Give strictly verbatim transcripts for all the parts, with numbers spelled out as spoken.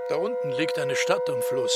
Da unten liegt eine Stadt am Fluss.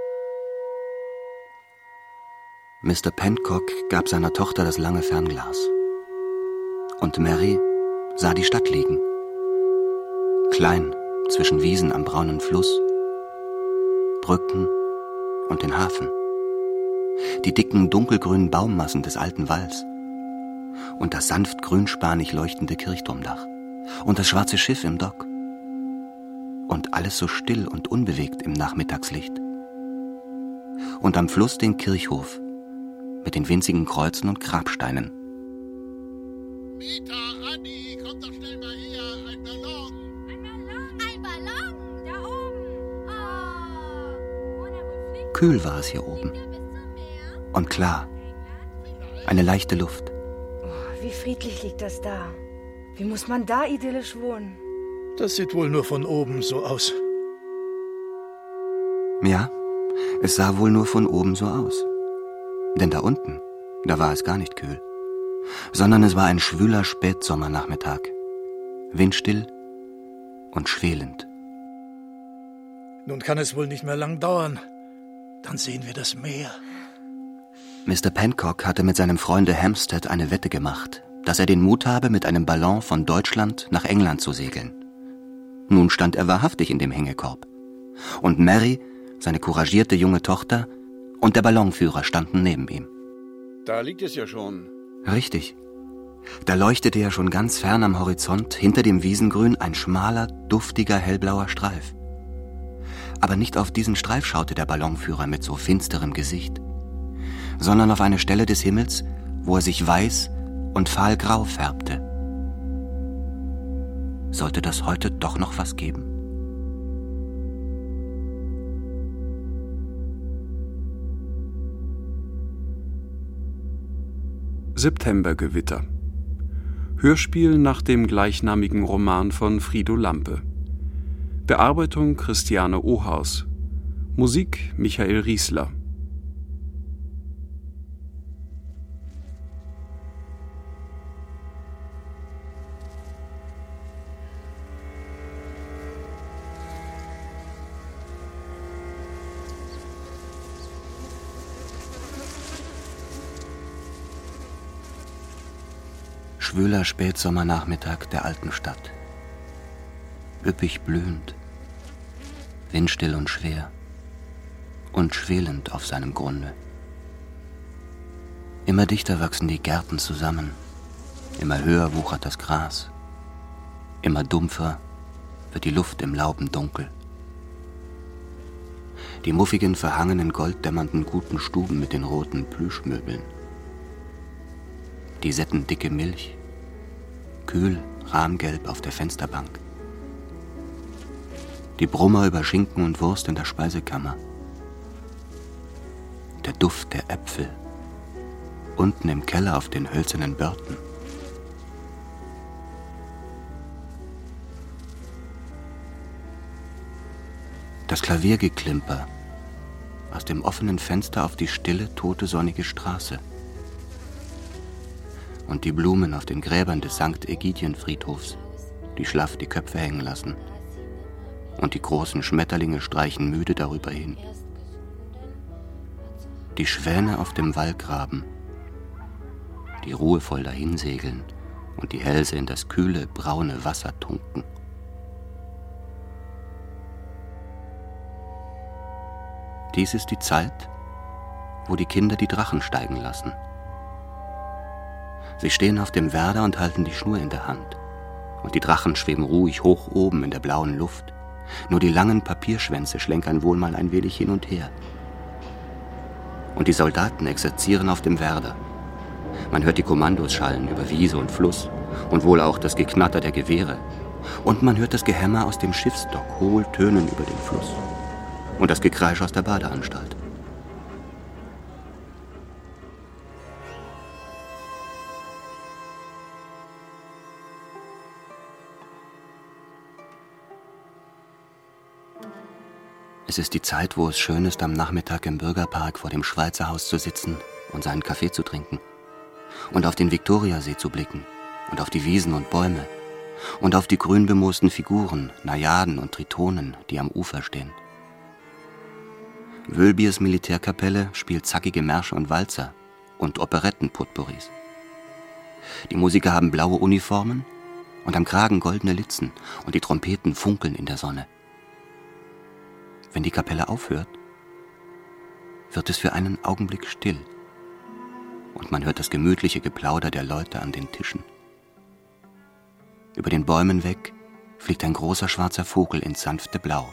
Mister Pencock gab seiner Tochter das lange Fernglas. Und Mary sah die Stadt liegen. Klein zwischen Wiesen am braunen Fluss, Brücken und den Hafen. Die dicken dunkelgrünen Baummassen des alten Walls. Und das sanft grünspanig leuchtende Kirchturmdach. Und das schwarze Schiff im Dock. Und alles so still und unbewegt im Nachmittagslicht. Und am Fluss den Kirchhof mit den winzigen Kreuzen und Grabsteinen. Mieter, Andi, kommt doch schnell mal her, ein Ballon. Ein Ballon? Ein Ballon, da oben. Oh, wo der wohl fliegt? Kühl war es hier oben. Und klar. Eine leichte Luft. Oh, wie friedlich liegt das da. Wie muss man da idyllisch wohnen? Das sieht wohl nur von oben so aus. Ja, es sah wohl nur von oben so aus. Denn da unten, da war es gar nicht kühl. Sondern es war ein schwüler Spätsommernachmittag. Windstill und schwelend. Nun kann es wohl nicht mehr lang dauern. Dann sehen wir das Meer. Mister Pencock hatte mit seinem Freunde Hampstead eine Wette gemacht, dass er den Mut habe, mit einem Ballon von Deutschland nach England zu segeln. Nun stand er wahrhaftig in dem Hängekorb. Und Mary, seine couragierte junge Tochter, und der Ballonführer standen neben ihm. Da liegt es ja schon. Richtig. Da leuchtete ja schon ganz fern am Horizont, hinter dem Wiesengrün, ein schmaler, duftiger, hellblauer Streif. Aber nicht auf diesen Streif schaute der Ballonführer mit so finsterem Gesicht, sondern auf eine Stelle des Himmels, wo er sich weiß und fahlgrau färbte. Sollte das heute doch noch was geben? Septembergewitter. Hörspiel nach dem gleichnamigen Roman von Frido Lampe. Bearbeitung Christiane Ohaus. Musik Michael Riesler. Schwüler Spätsommernachmittag der alten Stadt. Üppig blühend, windstill und schwer und schwelend auf seinem Grunde. Immer dichter wachsen die Gärten zusammen, immer höher wuchert das Gras, immer dumpfer wird die Luft im Lauben dunkel. Die muffigen, verhangenen, golddämmernden guten Stuben mit den roten Plüschmöbeln. Die settendicke Milch, kühl, rahmgelb auf der Fensterbank. Die Brummer über Schinken und Wurst in der Speisekammer. Der Duft der Äpfel, unten im Keller auf den hölzernen Börten. Das Klaviergeklimper aus dem offenen Fenster auf die stille, tote, sonnige Straße. Und die Blumen auf den Gräbern des Sankt Ägidien-Friedhofs, die schlaff die Köpfe hängen lassen. Und die großen Schmetterlinge streichen müde darüber hin. Die Schwäne auf dem Wallgraben, die ruhevoll dahinsegeln und die Hälse in das kühle, braune Wasser tunken. Dies ist die Zeit, wo die Kinder die Drachen steigen lassen. Sie stehen auf dem Werder und halten die Schnur in der Hand. Und die Drachen schweben ruhig hoch oben in der blauen Luft. Nur die langen Papierschwänze schlenkern wohl mal ein wenig hin und her. Und die Soldaten exerzieren auf dem Werder. Man hört die Kommandos schallen über Wiese und Fluss und wohl auch das Geknatter der Gewehre. Und man hört das Gehämmer aus dem Schiffsdock hohl tönen über den Fluss. Und das Gekreisch aus der Badeanstalt. Es ist die Zeit, wo es schön ist, am Nachmittag im Bürgerpark vor dem Schweizerhaus zu sitzen und seinen Kaffee zu trinken und auf den Viktoriasee zu blicken und auf die Wiesen und Bäume und auf die grün bemoosten Figuren, Najaden und Tritonen, die am Ufer stehen. Wölbiers Militärkapelle spielt zackige Märsche und Walzer und Operetten-Potpourris. Die Musiker haben blaue Uniformen und am Kragen goldene Litzen und die Trompeten funkeln in der Sonne. Wenn die Kapelle aufhört, wird es für einen Augenblick still und man hört das gemütliche Geplauder der Leute an den Tischen. Über den Bäumen weg fliegt ein großer schwarzer Vogel ins sanfte Blau.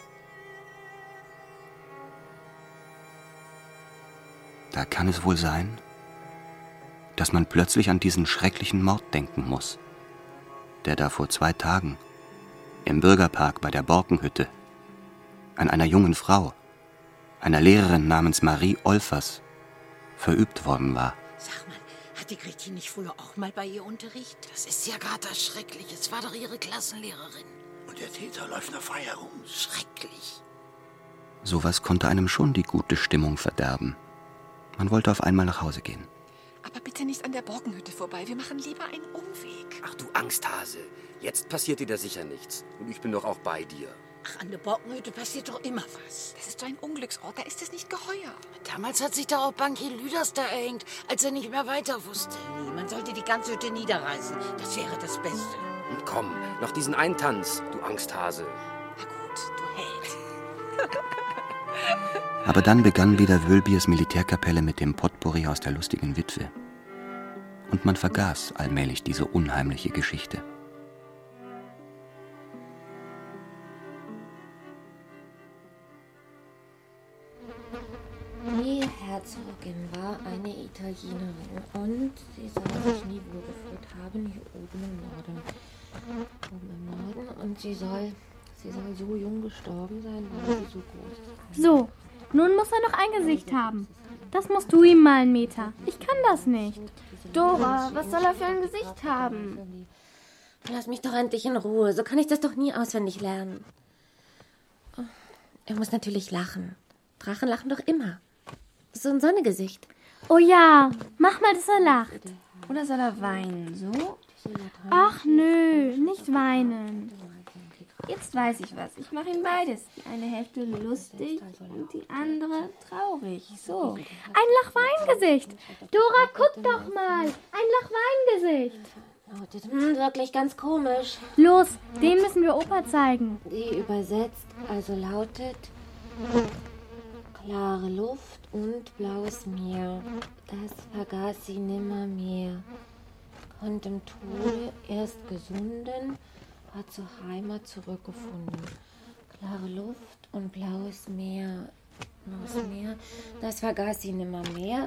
Da kann es wohl sein, dass man plötzlich an diesen schrecklichen Mord denken muss, der da vor zwei Tagen im Bürgerpark bei der Borkenhütte an einer jungen Frau, einer Lehrerin namens Marie Olfers, verübt worden war. Sag mal, hatte Gretti nicht früher auch mal bei ihr Unterricht? Das ist ja gerade das Schreckliche. Es war doch ihre Klassenlehrerin. Und der Täter läuft noch frei herum. Schrecklich. Sowas konnte einem schon die gute Stimmung verderben. Man wollte auf einmal nach Hause gehen. Aber bitte nicht an der Borkenhütte vorbei. Wir machen lieber einen Umweg. Ach du Angsthase, jetzt passiert dir da sicher nichts. Und ich bin doch auch bei dir. Ach, an der Borkenhütte passiert doch immer was. Das ist so ein Unglücksort, da ist es nicht geheuer. Damals hat sich da auch Bankier Lüders da erhängt, als er nicht mehr weiter wusste. Nee, man sollte die ganze Hütte niederreißen. Das wäre das Beste. Und komm, noch diesen einen Tanz, du Angsthase. Na gut, du Held. Aber dann begann wieder Wölbiers Militärkapelle mit dem Potpourri aus der lustigen Witwe. Und man vergaß allmählich diese unheimliche Geschichte. Die Herzogin war eine Italienerin und sie soll sich nie wohlgefühlt haben hier oben im Norden. Oben im Norden und sie soll, sie soll so jung gestorben sein, weil sie so groß ist. So, nun muss er noch ein Gesicht haben. Das musst du ihm malen, Meta. Ich kann das nicht. Dora, was soll er für ein Gesicht haben? Lass mich doch endlich in Ruhe. So kann ich das doch nie auswendig lernen. Er muss natürlich lachen. Drachen lachen doch immer. So ein Sonnegesicht. Oh ja, mach mal, dass er lacht. Oder soll er weinen, so? Ach nö, nicht weinen. Jetzt weiß ich was. Ich mache ihm beides. Die eine Hälfte lustig und die andere traurig. So. Ein Lachweingesicht. Dora, guck doch mal. Ein Lachweingesicht. Oh, das ist wirklich ganz komisch. Los, den müssen wir Opa zeigen. Die übersetzt also lautet: klare Luft und blaues Meer. Das vergaß sie nimmermehr. Konnt im Tode erst gesunden, hat zur Heimat zurückgefunden. Klare Luft und blaues Meer. Blaues Meer, das vergaß sie nimmermehr.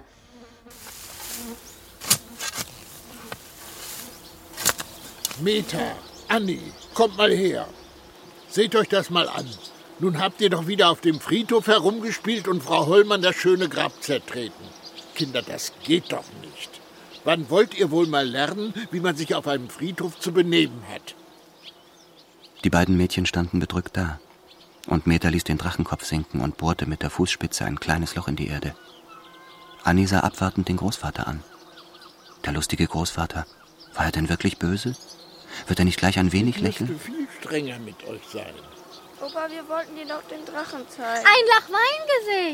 Meta, Anni, kommt mal her. Seht euch das mal an. Nun habt ihr doch wieder auf dem Friedhof herumgespielt und Frau Hollmann das schöne Grab zertreten. Kinder, das geht doch nicht. Wann wollt ihr wohl mal lernen, wie man sich auf einem Friedhof zu benehmen hat? Die beiden Mädchen standen bedrückt da. Und Meta ließ den Drachenkopf sinken und bohrte mit der Fußspitze ein kleines Loch in die Erde. Anni sah abwartend den Großvater an. Der lustige Großvater, war er denn wirklich böse? Wird er nicht gleich ein wenig lächeln? Ich müsste viel strenger mit euch sein. Opa, wir wollten dir doch den Drachen zeigen. Ein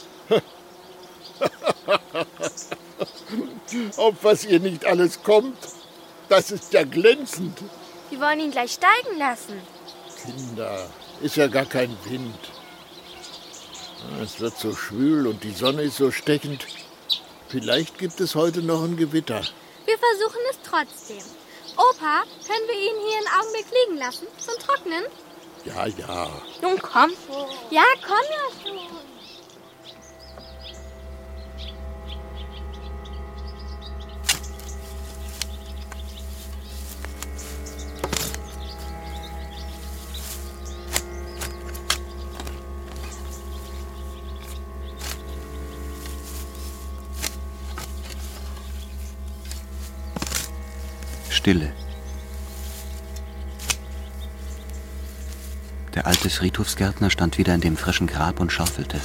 Lachweingesicht. Auf was ihr nicht alles kommt, das ist ja glänzend. Wir wollen ihn gleich steigen lassen. Kinder, ist ja gar kein Wind. Es wird so schwül und die Sonne ist so stechend. Vielleicht gibt es heute noch ein Gewitter. Wir versuchen es trotzdem. Opa, können wir ihn hier einen Augenblick liegen lassen, zum Trocknen? Ja, ja. Nun komm schon. Ja, komm ja schon. Stille. Der alte Friedhofsgärtner stand wieder in dem frischen Grab und schaufelte.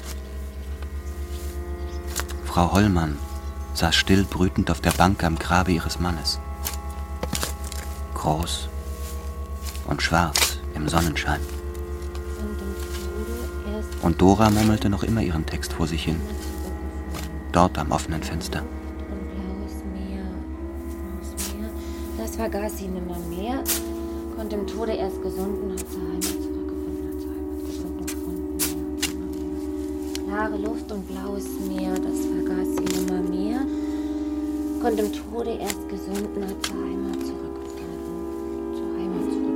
Frau Hollmann saß still brütend auf der Bank am Grabe ihres Mannes. Groß, und schwarz im Sonnenschein. Und Dora murmelte noch immer ihren Text vor sich hin. Dort am offenen Fenster. Und blaues Meer, blaues Meer, das vergaß sie nimmer mehr. Konnte im Tode erst gesunden, hat zur Heimat zurückgefunden, hat zur Heimat gefunden und gefunden. Ja. Klare Luft und blaues Meer, das vergaß sie nimmer mehr. Konnte im Tode erst gesunden, hat zur Heimat zurückgefunden, zur Heimat zurückgefunden.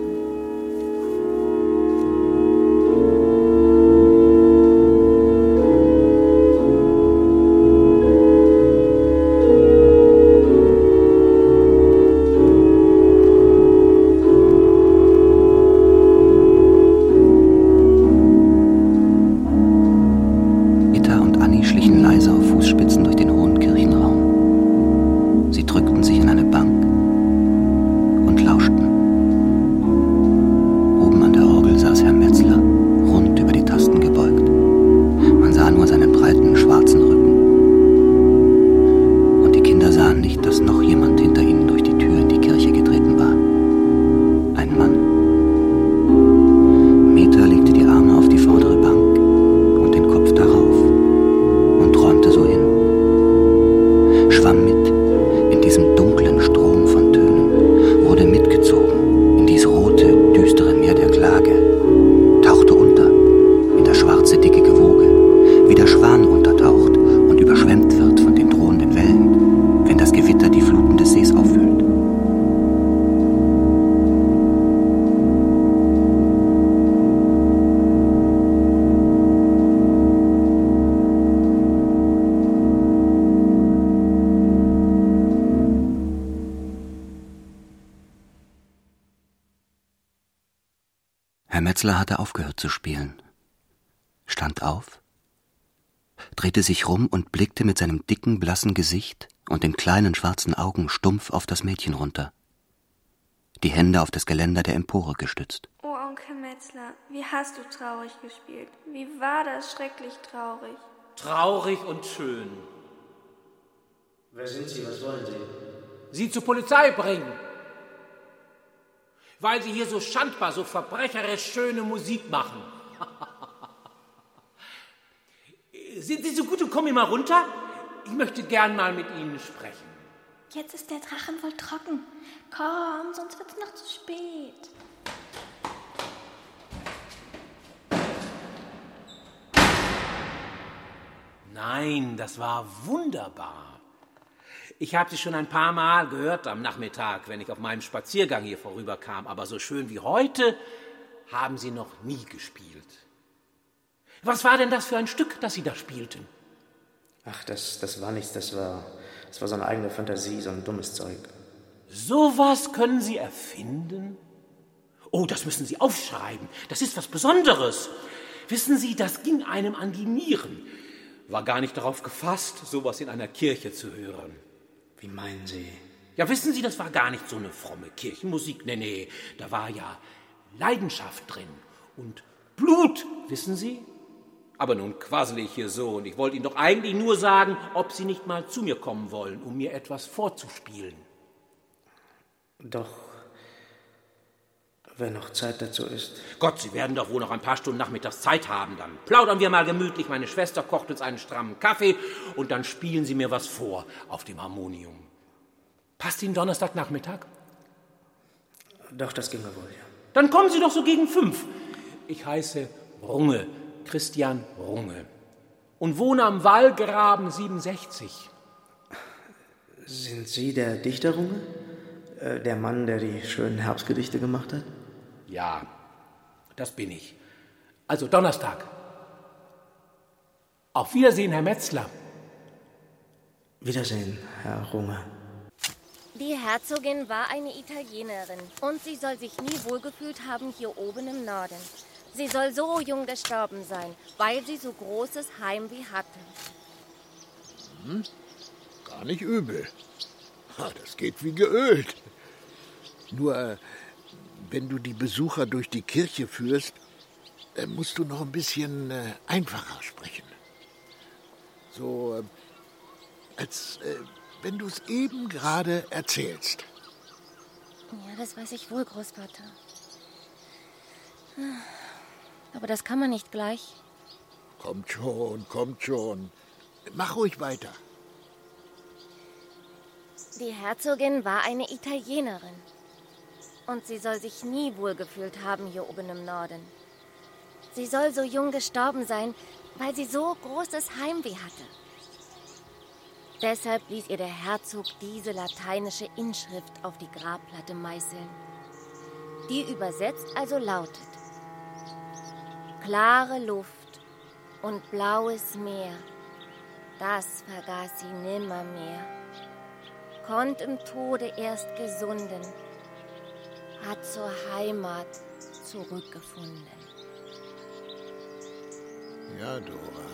Herr Metzler hatte aufgehört zu spielen, stand auf, drehte sich rum und blickte mit seinem dicken, blassen Gesicht und den kleinen schwarzen Augen stumpf auf das Mädchen runter, die Hände auf das Geländer der Empore gestützt. Oh, Onkel Metzler, wie hast du traurig gespielt? Wie war das schrecklich traurig? Traurig und schön. Wer sind Sie? Was wollen Sie? Sie zur Polizei bringen. Weil Sie hier so schandbar, so verbrecherisch schöne Musik machen. Sind Sie so gut und kommen hier mal runter? Ich möchte gern mal mit Ihnen sprechen. Jetzt ist der Drachen wohl trocken. Komm, sonst wird's noch zu spät. Nein, das war wunderbar. Ich habe sie schon ein paar Mal gehört am Nachmittag, wenn ich auf meinem Spaziergang hier vorüberkam. Aber so schön wie heute haben sie noch nie gespielt. Was war denn das für ein Stück, das Sie da spielten? Ach, das, das war nichts. Das war, das war so eine eigene Fantasie, so ein dummes Zeug. Sowas können Sie erfinden? Oh, das müssen Sie aufschreiben. Das ist was Besonderes. Wissen Sie, das ging einem an die Nieren. War gar nicht darauf gefasst, sowas in einer Kirche zu hören. Wie meinen Sie? Ja, wissen Sie, das war gar nicht so eine fromme Kirchenmusik. Nee, nee, da war ja Leidenschaft drin und Blut, wissen Sie? Aber nun quassel ich hier so und ich wollte Ihnen doch eigentlich nur sagen, ob Sie nicht mal zu mir kommen wollen, um mir etwas vorzuspielen. Doch, wenn noch Zeit dazu ist. Gott, Sie werden doch wohl noch ein paar Stunden nachmittags Zeit haben. Dann plaudern wir mal gemütlich. Meine Schwester kocht uns einen strammen Kaffee und dann spielen Sie mir was vor auf dem Harmonium. Passt Ihnen Donnerstagnachmittag? Doch, das ginge wohl, ja. Dann kommen Sie doch so gegen fünf. Ich heiße Runge, Christian Runge, und wohne am Wallgraben siebenundsechzig. Sind Sie der Dichter Runge? Äh, der Mann, der die schönen Herbstgedichte gemacht hat? Ja, das bin ich. Also Donnerstag. Auf Wiedersehen, Herr Metzler. Wiedersehen, Herr Runge. Die Herzogin war eine Italienerin und sie soll sich nie wohlgefühlt haben hier oben im Norden. Sie soll so jung gestorben sein, weil sie so großes Heimweh hatte. Hm, gar nicht übel. Das geht wie geölt. Nur, wenn du die Besucher durch die Kirche führst, musst du noch ein bisschen einfacher sprechen. So, als wenn du es eben gerade erzählst. Ja, das weiß ich wohl, Großvater. Aber das kann man nicht gleich. Kommt schon, kommt schon. Mach ruhig weiter. Die Herzogin war eine Italienerin. Und sie soll sich nie wohlgefühlt haben hier oben im Norden. Sie soll so jung gestorben sein, weil sie so großes Heimweh hatte. Deshalb ließ ihr der Herzog diese lateinische Inschrift auf die Grabplatte meißeln. Die übersetzt also lautet: Klare Luft und blaues Meer, das vergaß sie nimmermehr. Konnt im Tode erst gesunden, hat zur Heimat zurückgefunden. Ja, Dora.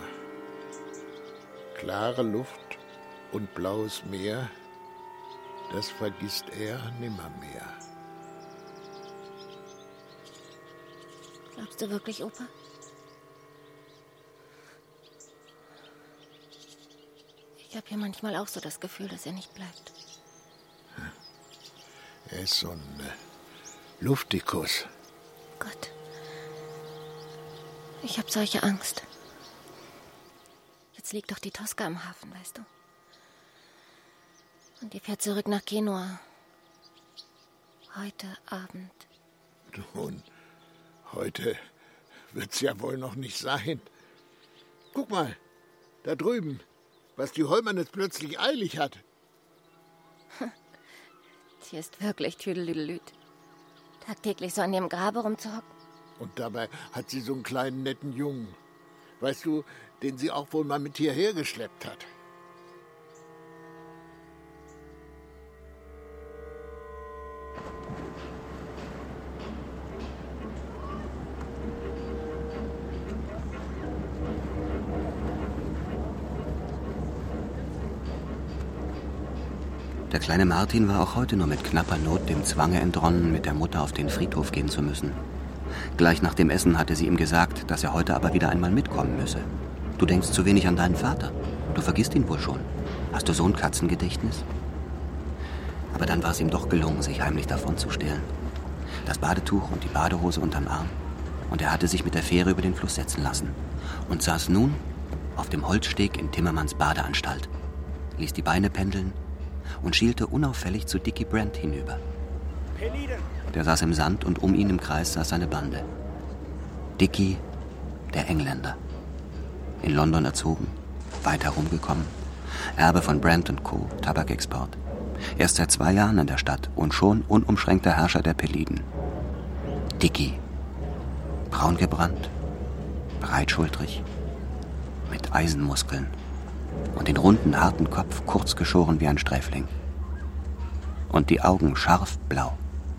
Klare Luft und blaues Meer, das vergisst er nimmermehr. Glaubst du wirklich, Opa? Ich habe hier manchmal auch so das Gefühl, dass er nicht bleibt. Er ist so ein äh, Luftikus. Gott. Ich habe solche Angst. Jetzt liegt doch die Tosca im Hafen, weißt du? Und die fährt zurück nach Genua. Heute Abend. Nun, heute wird's ja wohl noch nicht sein. Guck mal, da drüben, was die Hollmann jetzt plötzlich eilig hat. Die ist wirklich Tüdelüdelüt. Tagtäglich so an ihrem Grabe rumzuhocken. Und dabei hat sie so einen kleinen, netten Jungen. Weißt du, den sie auch wohl mal mit hierher geschleppt hat. Der kleine Martin war auch heute nur mit knapper Not dem Zwange entronnen, mit der Mutter auf den Friedhof gehen zu müssen. Gleich nach dem Essen hatte sie ihm gesagt, dass er heute aber wieder einmal mitkommen müsse. Du denkst zu wenig an deinen Vater. Du vergisst ihn wohl schon. Hast du so ein Katzengedächtnis? Aber dann war es ihm doch gelungen, sich heimlich davonzustehlen. Das Badetuch und die Badehose unterm Arm. Und er hatte sich mit der Fähre über den Fluss setzen lassen. Und saß nun auf dem Holzsteg in Timmermans Badeanstalt. Ließ die Beine pendeln und schielte unauffällig zu Dickie Brent hinüber. Der saß im Sand und um ihn im Kreis saß seine Bande. Dickie, der Engländer. In London erzogen, weit herumgekommen. Erbe von Brent und Co., Tabakexport. Erst seit zwei Jahren in der Stadt und schon unumschränkter Herrscher der Peliden. Dickie, braun gebrannt, breitschultrig, mit Eisenmuskeln und den runden, harten Kopf kurz geschoren wie ein Sträfling. Und die Augen scharf blau.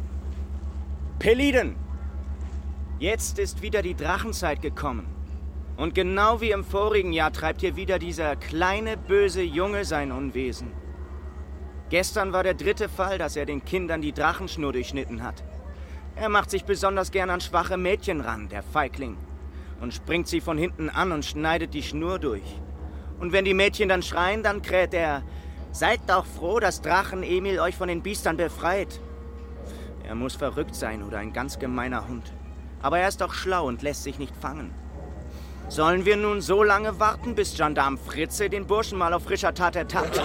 Peliden! Jetzt ist wieder die Drachenzeit gekommen. Und genau wie im vorigen Jahr treibt hier wieder dieser kleine, böse Junge sein Unwesen. Gestern war der dritte Fall, dass er den Kindern die Drachenschnur durchschnitten hat. Er macht sich besonders gern an schwache Mädchen ran, der Feigling. Und springt sie von hinten an und schneidet die Schnur durch. Und wenn die Mädchen dann schreien, dann kräht er: Seid doch froh, dass Drachen Emil euch von den Biestern befreit. Er muss verrückt sein oder ein ganz gemeiner Hund. Aber er ist doch schlau und lässt sich nicht fangen. Sollen wir nun so lange warten, bis Gendarm Fritze den Burschen mal auf frischer Tat ertappt?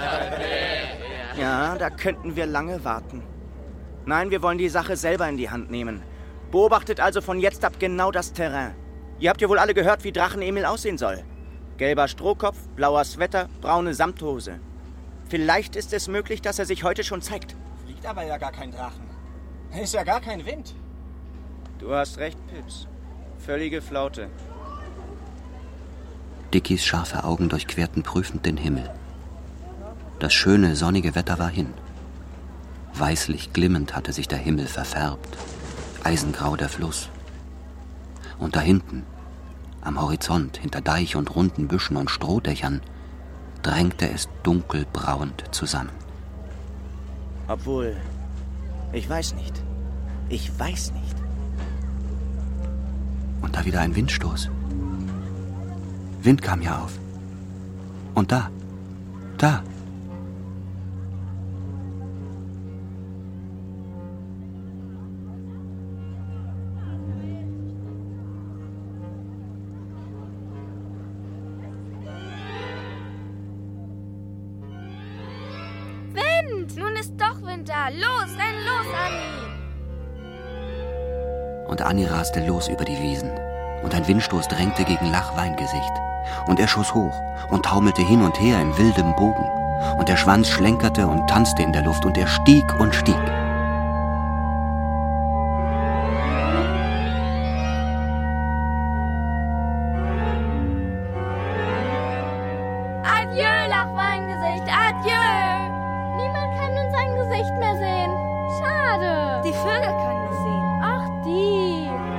Ja, da könnten wir lange warten. Nein, wir wollen die Sache selber in die Hand nehmen. Beobachtet also von jetzt ab genau das Terrain. Ihr habt ja wohl alle gehört, wie Drachen Emil aussehen soll. Gelber Strohkopf, blauer Sweater, braune Samthose. Vielleicht ist es möglich, dass er sich heute schon zeigt. Fliegt aber ja gar kein Drachen. Ist ja gar kein Wind. Du hast recht, Pips. Völlige Flaute. Dickies scharfe Augen durchquerten prüfend den Himmel. Das schöne, sonnige Wetter war hin. Weißlich glimmend hatte sich der Himmel verfärbt. Eisengrau der Fluss. Und da hinten, am Horizont, hinter Deich und runden Büschen und Strohdächern, drängte es dunkelbrauend zusammen. Obwohl, ich weiß nicht. Ich weiß nicht. Und da wieder ein Windstoß. Wind kam ja auf. Und da, da. sind da. Los, renn los, Anni. Und Anni raste los über die Wiesen. Und ein Windstoß drängte gegen Lachweingesicht. Und er schoss hoch und taumelte hin und her in wildem Bogen. Und der Schwanz schlenkerte und tanzte in der Luft. Und er stieg und stieg. Adieu, Lachweingesicht, adieu. Niemand kann nun sein Gesicht mehr sehen. Schade. Die Vögel können es sehen. Ach, die.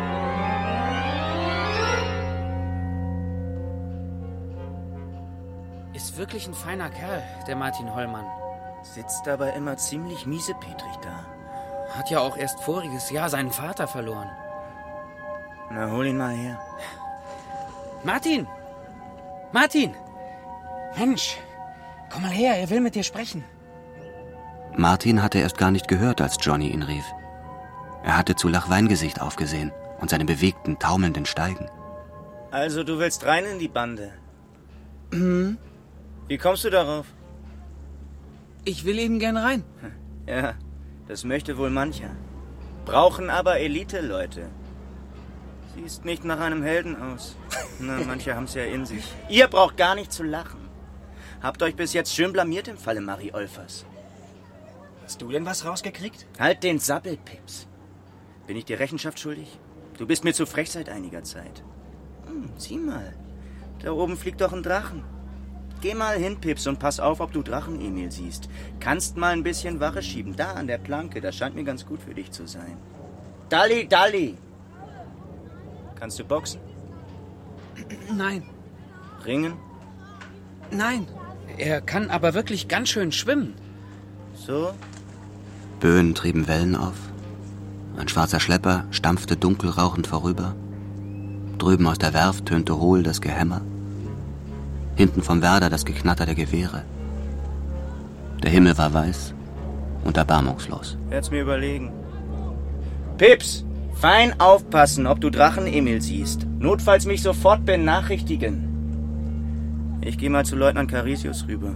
Ist wirklich ein feiner Kerl, der Martin Hollmann. Sitzt aber immer ziemlich miesepetrig da. Hat ja auch erst voriges Jahr seinen Vater verloren. Na, hol ihn mal her. Martin! Martin! Mensch, komm mal her, er will mit dir sprechen. Martin hatte erst gar nicht gehört, als Johnny ihn rief. Er hatte zu Lachweingesicht aufgesehen und seine bewegten, taumelnden Steigen. Also, du willst rein in die Bande? Hm? Wie kommst du darauf? Ich will eben gern rein. Ja, das möchte wohl mancher. Brauchen aber Elite-Leute. Siehst nicht nach einem Helden aus. Na, manche haben's ja in sich. Ihr braucht gar nicht zu lachen. Habt euch bis jetzt schön blamiert im Falle Marie Olfers. Hast du denn was rausgekriegt? Halt den Sabbel, Pips. Bin ich dir Rechenschaft schuldig? Du bist mir zu frech seit einiger Zeit. Hm, sieh mal. Da oben fliegt doch ein Drachen. Geh mal hin, Pips, und pass auf, ob du Drachen-Emil siehst. Kannst mal ein bisschen Wache schieben. Da an der Planke, das scheint mir ganz gut für dich zu sein. Dalli, Dalli! Kannst du boxen? Nein. Ringen? Nein. Er kann aber wirklich ganz schön schwimmen. So? Böen trieben Wellen auf. Ein schwarzer Schlepper stampfte dunkel rauchend vorüber. Drüben aus der Werft tönte hohl das Gehämmer. Hinten vom Werder das Geknatter der Gewehre. Der Himmel war weiß und erbarmungslos. Werd's mir überlegen. Pips, fein aufpassen, ob du Drachen-Emil siehst. Notfalls mich sofort benachrichtigen. Ich gehe mal zu Leutnant Carisius rüber.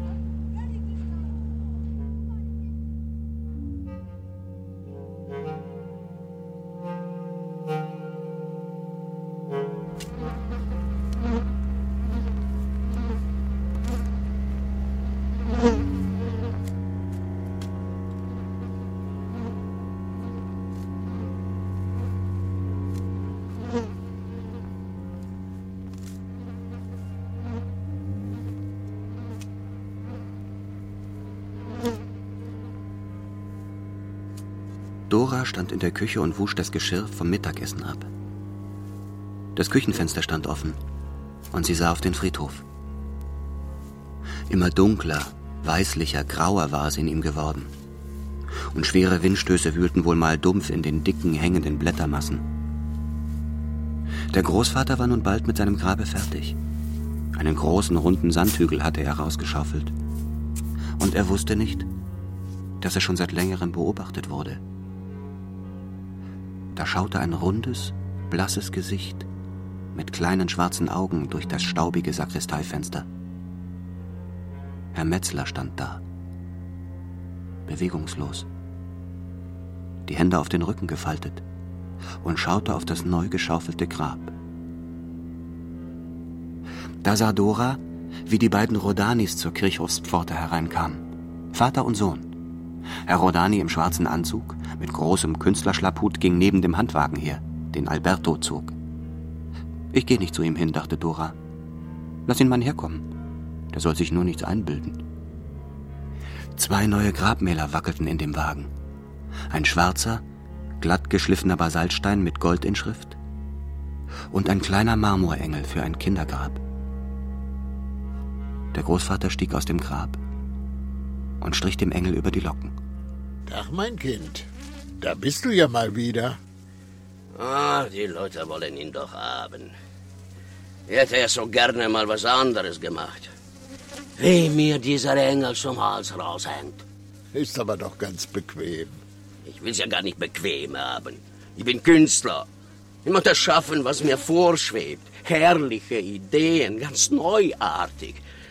Dora stand in der Küche und wusch das Geschirr vom Mittagessen ab. Das Küchenfenster stand offen und sie sah auf den Friedhof. Immer dunkler, weißlicher, grauer war es in ihm geworden. Und schwere Windstöße wühlten wohl mal dumpf in den dicken, hängenden Blättermassen. Der Großvater war nun bald mit seinem Grabe fertig. Einen großen, runden Sandhügel hatte er rausgeschaufelt. Und er wusste nicht, dass er schon seit längerem beobachtet wurde. Da schaute ein rundes, blasses Gesicht mit kleinen schwarzen Augen durch das staubige Sakristeifenster. Herr Metzler stand da, bewegungslos, die Hände auf den Rücken gefaltet und schaute auf das neu geschaufelte Grab. Da sah Dora, wie die beiden Rodanis zur Kirchhofspforte hereinkamen, Vater und Sohn. Herr Rodani im schwarzen Anzug, mit großem Künstlerschlapphut, ging neben dem Handwagen her, den Alberto zog. Ich gehe nicht zu ihm hin, dachte Dora. Lass ihn mal herkommen. Der soll sich nur nichts einbilden. Zwei neue Grabmäler wackelten in dem Wagen. Ein schwarzer, glatt geschliffener Basaltstein mit Goldinschrift und ein kleiner Marmorengel für ein Kindergrab. Der Großvater stieg aus dem Grab und strich dem Engel über die Locken. Ach, mein Kind, da bist du ja mal wieder. Ah, die Leute wollen ihn doch haben. Hätte er so gerne mal was anderes gemacht. Wie mir dieser Engel zum Hals raushängt. Ist aber doch ganz bequem. Ich will's ja gar nicht bequem haben. Ich bin Künstler. Ich muss das schaffen, was mir vorschwebt. Herrliche Ideen, ganz neuartig.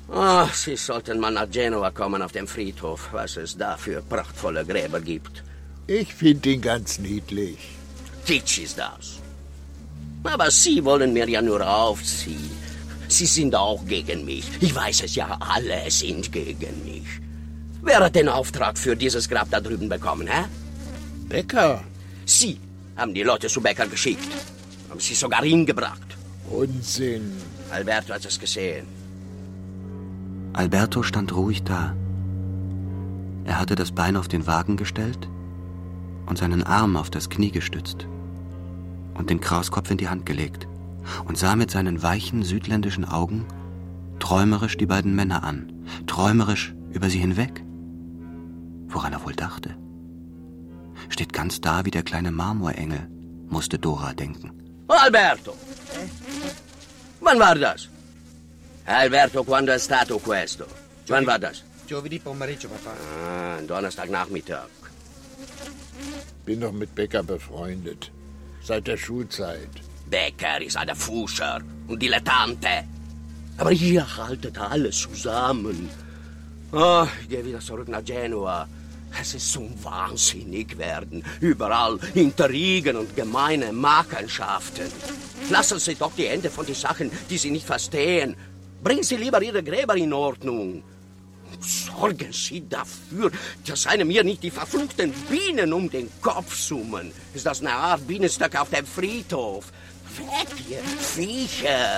Ach, Sie sollten mal nach Genua kommen auf den Friedhof, was es da für prachtvolle Gräber gibt. Ich finde ihn ganz niedlich. Kitsch ist das. Aber Sie wollen mir ja nur aufziehen. Sie sind auch gegen mich. Ich weiß es ja, alle sind gegen mich. Wer hat den Auftrag für dieses Grab da drüben bekommen, hä? Becker? Sie haben die Leute zu Becker geschickt. Haben sie sogar hingebracht. Unsinn. Alberto hat es gesehen. Alberto stand ruhig da. Er hatte das Bein auf den Wagen gestellt und seinen Arm auf das Knie gestützt und den Krauskopf in die Hand gelegt und sah mit seinen weichen südländischen Augen träumerisch die beiden Männer an, träumerisch über sie hinweg. Woran er wohl dachte? Steht ganz da wie der kleine Marmorengel, musste Dora denken. Alberto! Wann war das? Alberto, quando è stato questo? Wann war das? Giovedì pomeriggio, Papa. Ah, Donnerstagnachmittag. Bin doch mit Becker befreundet. Seit der Schulzeit. Becker ist ein Fuscher und Dilettante. Aber ihr haltet alles zusammen. Oh, ich gehe wieder zurück nach Genua. Es ist zum Wahnsinnig werden. Überall Intrigen und gemeine Machenschaften. Lassen Sie doch die Hände von den Sachen, die Sie nicht verstehen. Bringen Sie lieber Ihre Gräber in Ordnung. Sorgen Sie dafür, dass einem mir nicht die verfluchten Bienen um den Kopf summen. Ist das eine Art Bienenstock auf dem Friedhof? Weg, ihr Viecher!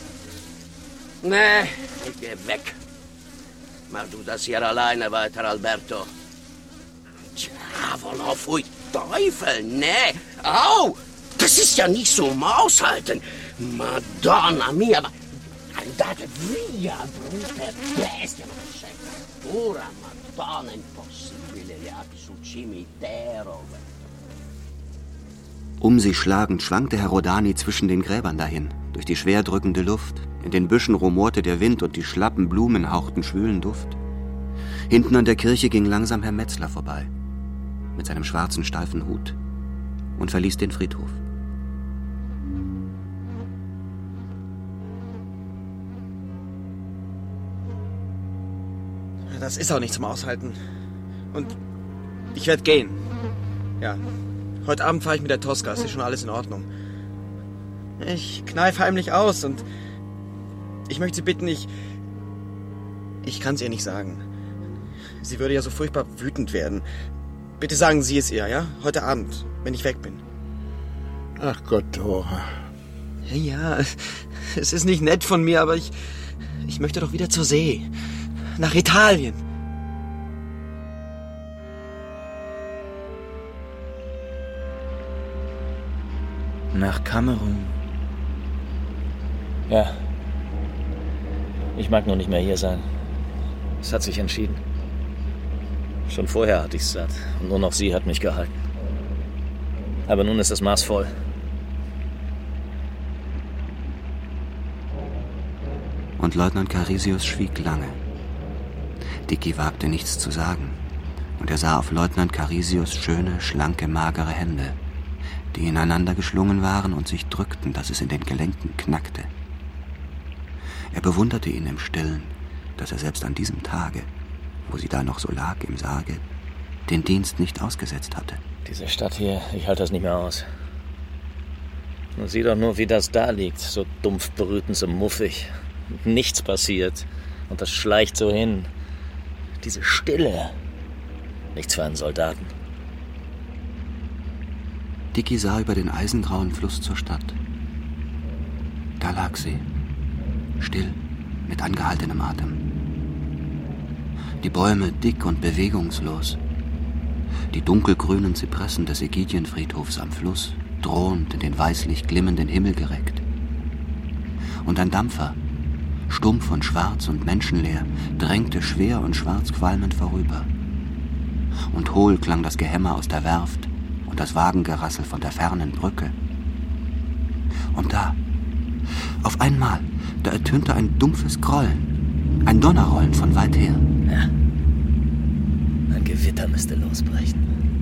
Nee, ich gehe weg. Mach du das hier alleine weiter, Alberto. Diavolo, pfui Teufel, nee. Au, das ist ja nicht zum Aushalten. Madonna mia, ma andate via, brutte bestie. Ma sei cattura, Madonna, impossibile, gli abbi sul cimitero. Um sie schlagend schwankte Herr Rodani zwischen den Gräbern dahin, durch die schwer drückende Luft. In den Büschen rumorte der Wind und die schlappen Blumen hauchten schwülen Duft. Hinten an der Kirche ging langsam Herr Metzler vorbei, mit seinem schwarzen, steifen Hut, und verließ den Friedhof. Das ist auch nicht zum Aushalten. Und ich werde gehen. Ja, heute Abend fahre ich mit der Tosca, ist schon alles in Ordnung. Ich kneife heimlich aus und ich möchte Sie bitten, ich... Ich kann es ihr nicht sagen. Sie würde ja so furchtbar wütend werden. Bitte sagen Sie es ihr, ja? Heute Abend, wenn ich weg bin. Ach Gott, Dora. Ja, ja, es ist nicht nett von mir, aber ich... Ich möchte doch wieder zur See. Nach Italien. Nach Kamerun. Ja. Ich mag nur nicht mehr hier sein. Es hat sich entschieden. Schon vorher hatte ich's satt. Und nur noch sie hat mich gehalten. Aber nun ist das Maß voll. Und Leutnant Carisius schwieg lange. Dicky wagte nichts zu sagen. Und er sah auf Leutnant Carisius schöne, schlanke, magere Hände, die ineinander geschlungen waren und sich drückten, dass es in den Gelenken knackte. Er bewunderte ihn im Stillen, dass er selbst an diesem Tage, wo sie da noch so lag im Sarge, den Dienst nicht ausgesetzt hatte. Diese Stadt hier, ich halte das nicht mehr aus. Und sieh doch nur, wie das da liegt, so dumpf brütend, so muffig. Nichts passiert. Und das schleicht so hin. Diese Stille. Nichts für einen Soldaten. Dicky sah über den eisengrauen Fluss zur Stadt. Da lag sie, still, mit angehaltenem Atem. Die Bäume dick und bewegungslos. Die dunkelgrünen Zypressen des Ägidienfriedhofs am Fluss, drohend in den weißlich glimmenden Himmel gereckt. Und ein Dampfer, stumpf und schwarz und menschenleer, drängte schwer und schwarz qualmend vorüber. Und hohl klang das Gehämmer aus der Werft und das Wagengerassel von der fernen Brücke. Und da, auf einmal, da ertönte ein dumpfes Grollen, ein Donnerrollen von weit her. Ja, ein Gewitter müsste losbrechen.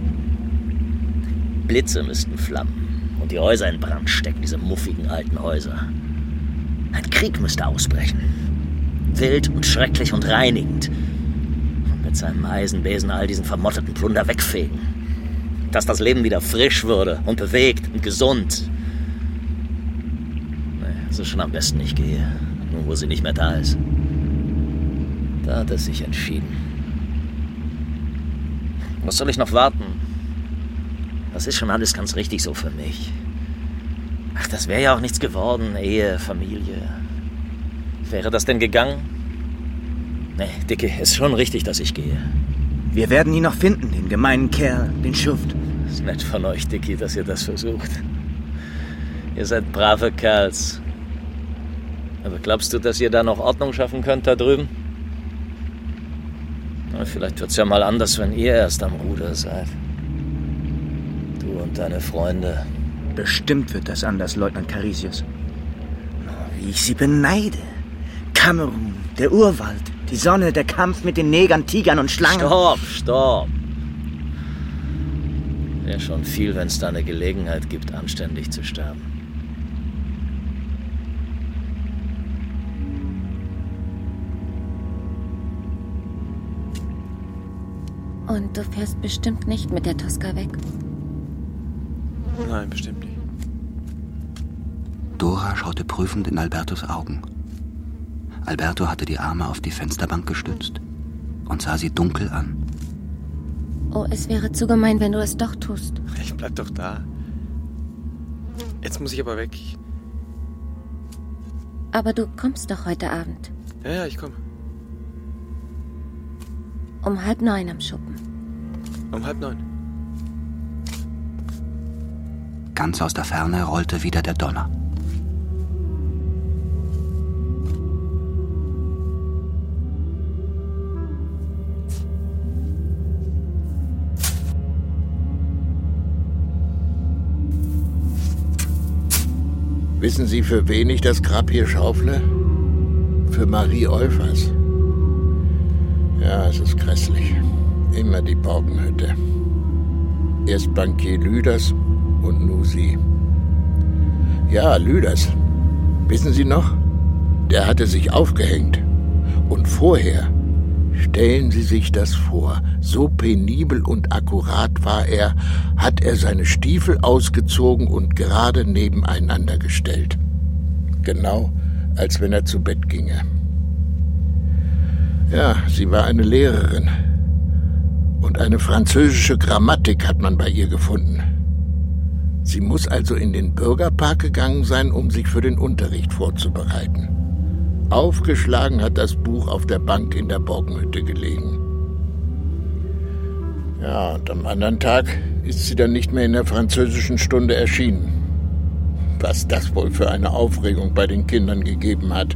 Blitze müssten flammen und die Häuser in Brand stecken, diese muffigen alten Häuser. Ein Krieg müsste ausbrechen. Wild und schrecklich und reinigend. Und mit seinem Eisenbesen all diesen vermotteten Plunder wegfegen. Dass das Leben wieder frisch wurde und bewegt und gesund. Nee, es ist schon am besten, ich gehe. Nun, wo sie nicht mehr da ist. Da hat er sich entschieden. Was soll ich noch warten? Das ist schon alles ganz richtig so für mich. Ach, das wäre ja auch nichts geworden. Ehe, Familie. Wäre das denn gegangen? Nee, Dicke, ist schon richtig, dass ich gehe. Wir werden ihn noch finden, den gemeinen Kerl, den Schuft. Ist nett von euch, Dickie, dass ihr das versucht. Ihr seid brave Kerls. Aber glaubst du, dass ihr da noch Ordnung schaffen könnt da drüben? Na, vielleicht wird's ja mal anders, wenn ihr erst am Ruder seid. Du und deine Freunde. Bestimmt wird das anders, Leutnant Carisius. Wie ich sie beneide. Kamerun, der Urwald, die Sonne, der Kampf mit den Negern, Tigern und Schlangen. Stopp, stopp. Wäre schon viel, wenn es da eine Gelegenheit gibt, anständig zu sterben. Und du fährst bestimmt nicht mit der Tosca weg? Nein, bestimmt nicht. Dora schaute prüfend in Albertos Augen. Alberto hatte die Arme auf die Fensterbank gestützt und sah sie dunkel an. Oh, es wäre zu gemein, wenn du es doch tust. Ich bleib doch da. Jetzt muss ich aber weg. Aber du kommst doch heute Abend. Ja, ja, ich komme. Um halb neun am Schuppen. Um halb neun. Ganz aus der Ferne rollte wieder der Donner. Wissen Sie, für wen ich das Grab hier schaufle? Für Marie Olfers. Ja, es ist grässlich. Immer die Borkenhütte. Erst Bankier Lüders und nun sie. Ja, Lüders. Wissen Sie noch? Der hatte sich aufgehängt. Und vorher, stellen Sie sich das vor, so penibel und akkurat war er, hat er seine Stiefel ausgezogen und gerade nebeneinander gestellt. Genau, als wenn er zu Bett ginge. Ja, sie war eine Lehrerin. Und eine französische Grammatik hat man bei ihr gefunden. Sie muss also in den Bürgerpark gegangen sein, um sich für den Unterricht vorzubereiten. Aufgeschlagen hat das Buch auf der Bank in der Borkenhütte gelegen. Ja, und am anderen Tag ist sie dann nicht mehr in der französischen Stunde erschienen. Was das wohl für eine Aufregung bei den Kindern gegeben hat.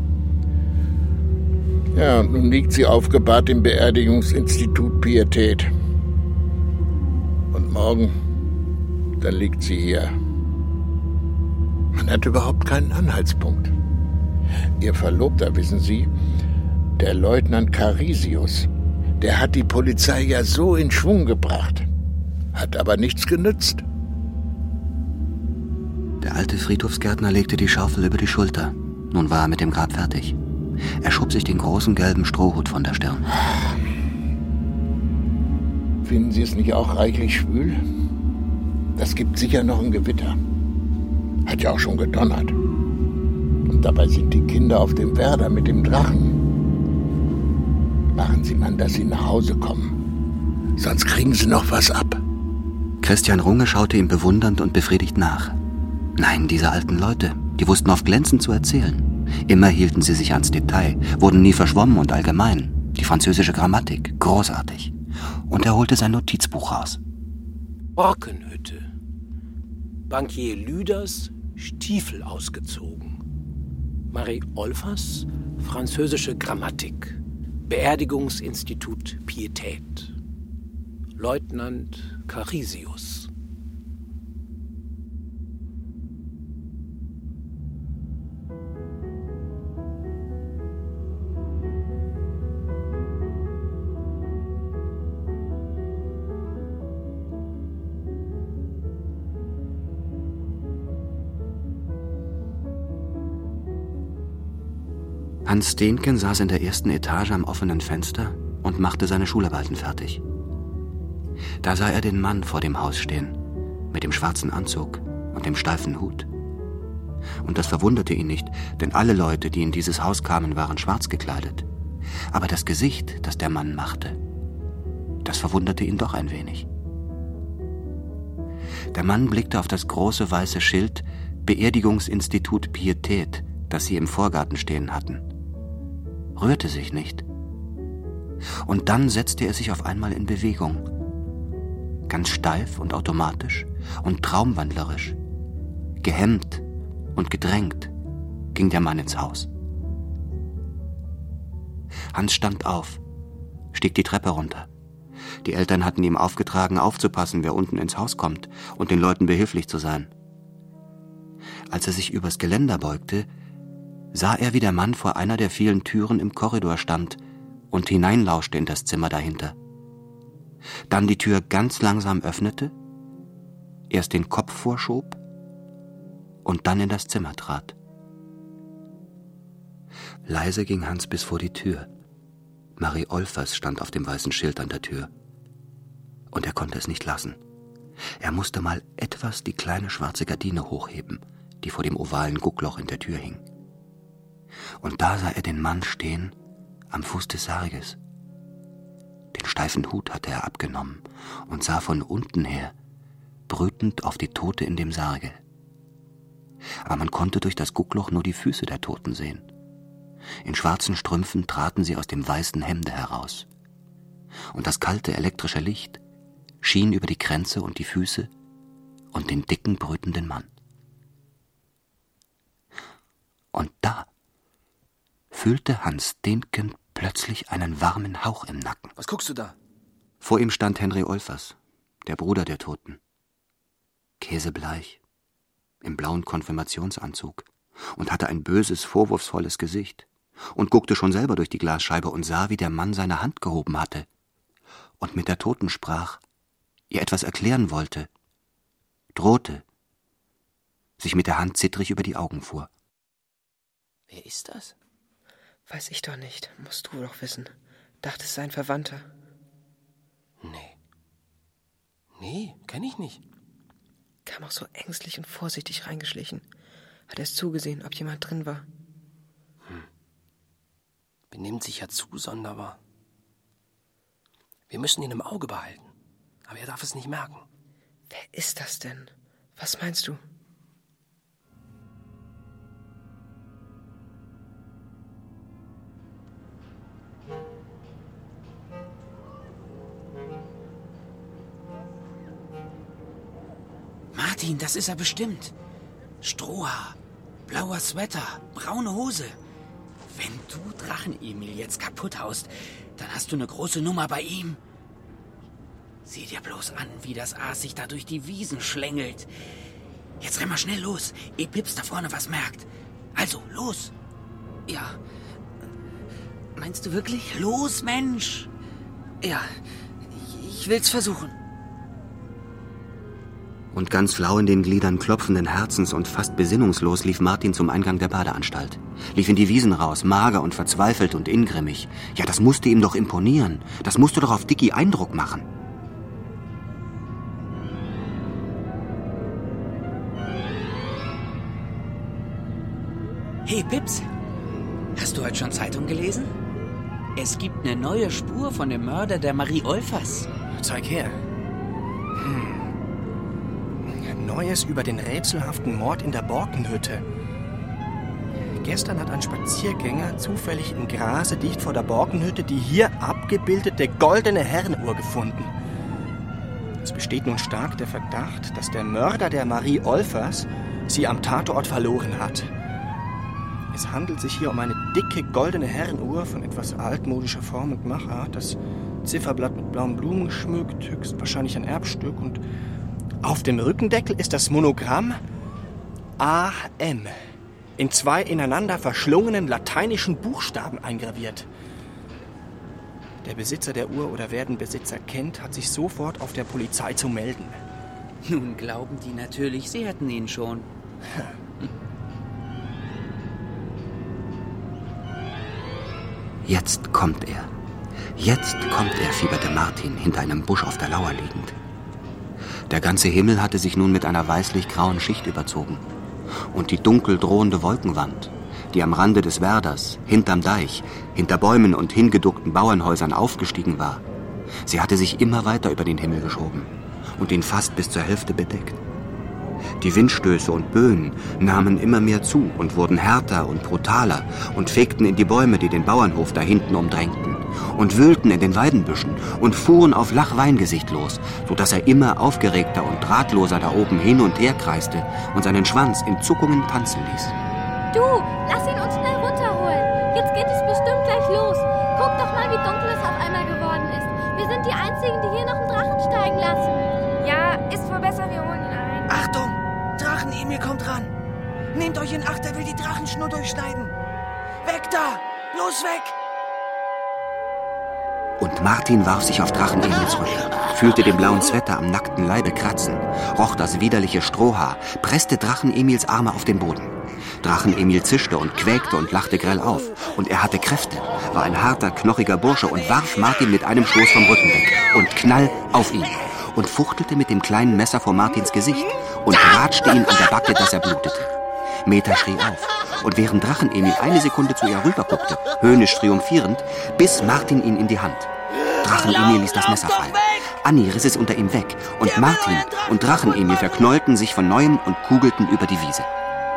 Ja, und nun liegt sie aufgebahrt im Beerdigungsinstitut Pietät. Und morgen, dann liegt sie hier. Man hat überhaupt keinen Anhaltspunkt. Ihr Verlobter, wissen Sie, der Leutnant Carisius, der hat die Polizei ja so in Schwung gebracht. Hat aber nichts genützt. Der alte Friedhofsgärtner legte die Schaufel über die Schulter. Nun war er mit dem Grab fertig. Er schob sich den großen gelben Strohhut von der Stirn. Finden Sie es nicht auch reichlich schwül? Das gibt sicher noch ein Gewitter. Hat ja auch schon gedonnert. Und dabei sind die Kinder auf dem Werder mit dem Drachen. Machen Sie mal, dass Sie nach Hause kommen. Sonst kriegen Sie noch was ab. Christian Runge schaute ihm bewundernd und befriedigt nach. Nein, diese alten Leute, die wussten oft glänzend zu erzählen. Immer hielten sie sich ans Detail, wurden nie verschwommen und allgemein. Die französische Grammatik, großartig. Und er holte sein Notizbuch raus. Borkenhütte. Bankier Lüders, Stiefel ausgezogen. Marie Olfers, französische Grammatik. Beerdigungsinstitut Pietät. Leutnant Carisius. Hans Steenken saß in der ersten Etage am offenen Fenster und machte seine Schularbeiten fertig. Da sah er den Mann vor dem Haus stehen, mit dem schwarzen Anzug und dem steifen Hut. Und das verwunderte ihn nicht, denn alle Leute, die in dieses Haus kamen, waren schwarz gekleidet. Aber das Gesicht, das der Mann machte, das verwunderte ihn doch ein wenig. Der Mann blickte auf das große weiße Schild Beerdigungsinstitut Pietät, das sie im Vorgarten stehen hatten, rührte sich nicht. Und dann setzte er sich auf einmal in Bewegung. Ganz steif und automatisch und traumwandlerisch, gehemmt und gedrängt, ging der Mann ins Haus. Hans stand auf, stieg die Treppe runter. Die Eltern hatten ihm aufgetragen, aufzupassen, wer unten ins Haus kommt und den Leuten behilflich zu sein. Als er sich übers Geländer beugte, sah er, wie der Mann vor einer der vielen Türen im Korridor stand und hineinlauschte in das Zimmer dahinter. Dann die Tür ganz langsam öffnete, erst den Kopf vorschob und dann in das Zimmer trat. Leise ging Hans bis vor die Tür. Marie Olfers stand auf dem weißen Schild an der Tür. Und er konnte es nicht lassen. Er musste mal etwas die kleine schwarze Gardine hochheben, die vor dem ovalen Guckloch in der Tür hing. Und da sah er den Mann stehen am Fuß des Sarges. Den steifen Hut hatte er abgenommen und sah von unten her brütend auf die Tote in dem Sarge. Aber man konnte durch das Guckloch nur die Füße der Toten sehen. In schwarzen Strümpfen traten sie aus dem weißen Hemde heraus. Und das kalte elektrische Licht schien über die Kränze und die Füße und den dicken, brütenden Mann. Und da fühlte Hans Steenken plötzlich einen warmen Hauch im Nacken. Was guckst du da? Vor ihm stand Henry Olfers, der Bruder der Toten. Käsebleich, im blauen Konfirmationsanzug und hatte ein böses, vorwurfsvolles Gesicht und guckte schon selber durch die Glasscheibe und sah, wie der Mann seine Hand gehoben hatte und mit der Toten sprach, ihr etwas erklären wollte, drohte, sich mit der Hand zittrig über die Augen fuhr. Wer ist das? Weiß ich doch nicht. Musst du doch wissen. Dachte, es sei ein Verwandter. Nee. Nee, kenn ich nicht. Kam auch so ängstlich und vorsichtig reingeschlichen. Hat erst zugesehen, ob jemand drin war. Hm. Benimmt sich ja zu sonderbar. Wir müssen ihn im Auge behalten. Aber er darf es nicht merken. Wer ist das denn? Was meinst du? Martin, das ist er bestimmt. Strohhaar, blauer Sweater, braune Hose. Wenn du Drachen-Emil jetzt kaputt haust, dann hast du eine große Nummer bei ihm. Sieh dir bloß an, wie das Aas sich da durch die Wiesen schlängelt. Jetzt renn mal schnell los, ehe Pips da vorne was merkt. Also, los. Ja. Meinst du wirklich? Los, Mensch. Ja, ich will's versuchen. Und ganz flau in den Gliedern klopfenden Herzens und fast besinnungslos lief Martin zum Eingang der Badeanstalt. Lief in die Wiesen raus, mager und verzweifelt und ingrimmig. Ja, das musste ihm doch imponieren. Das musste doch auf Dicky Eindruck machen. Hey, Pips. Hast du heute schon Zeitung gelesen? Es gibt eine neue Spur von dem Mörder der Marie Olfers. Zeig her. Hm. Neues über den rätselhaften Mord in der Borkenhütte. Gestern hat ein Spaziergänger zufällig im Grase dicht vor der Borkenhütte die hier abgebildete goldene Herrenuhr gefunden. Es besteht nun stark der Verdacht, dass der Mörder der Marie Olfers sie am Tatort verloren hat. Es handelt sich hier um eine dicke goldene Herrenuhr von etwas altmodischer Form und Machart. Das Zifferblatt mit blauen Blumen geschmückt, höchstwahrscheinlich ein Erbstück. Und auf dem Rückendeckel ist das Monogramm A M in zwei ineinander verschlungenen lateinischen Buchstaben eingraviert. Der Besitzer der Uhr oder wer den Besitzer kennt, hat sich sofort auf der Polizei zu melden. Nun glauben die natürlich, sie hätten ihn schon. Jetzt kommt er. Jetzt kommt er, fieberte Martin, hinter einem Busch auf der Lauer liegend. Der ganze Himmel hatte sich nun mit einer weißlich-grauen Schicht überzogen. Und die dunkel drohende Wolkenwand, die am Rande des Werders, hinterm Deich, hinter Bäumen und hingeduckten Bauernhäusern aufgestiegen war, sie hatte sich immer weiter über den Himmel geschoben und ihn fast bis zur Hälfte bedeckt. Die Windstöße und Böen nahmen immer mehr zu und wurden härter und brutaler und fegten in die Bäume, die den Bauernhof da hinten umdrängten, und wühlten in den Weidenbüschen und fuhren auf Lachweingesicht los, so dass er immer aufgeregter und ratloser da oben hin und her kreiste und seinen Schwanz in Zuckungen tanzen ließ. Du, lass ihn uns schnell runterholen. Jetzt geht es bestimmt gleich los. Guck doch mal, wie dunkel es auf einmal geworden ist. Wir sind die Einzigen, die hier noch einen Drachen steigen lassen. Ja, ist wohl besser, wir holen ihn ein. Achtung! Drachen-Emil kommt ran! Nehmt euch in Acht, er will die Drachenschnur durchschneiden! Weg da! Los weg! Und Martin warf sich auf Drachen-Emil zurück, fühlte den blauen Sweater am nackten Leibe kratzen, roch das widerliche Strohhaar, presste Drachen-Emils Arme auf den Boden. Drachen-Emil zischte und quäkte und lachte grell auf. Und er hatte Kräfte, war ein harter, knochiger Bursche und warf Martin mit einem Stoß vom Rücken weg. Und knall auf ihn. Und fuchtelte mit dem kleinen Messer vor Martins Gesicht und ratschte ihn an der Backe, dass er blutete. Meta schrie auf. Und während Drachen-Emil eine Sekunde zu ihr rüberguckte, höhnisch triumphierend, biss Martin ihn in die Hand. Drachen-Emil ließ das Messer fallen. Anni riss es unter ihm weg. Und Martin und Drachen-Emil verknollten sich von Neuem und kugelten über die Wiese.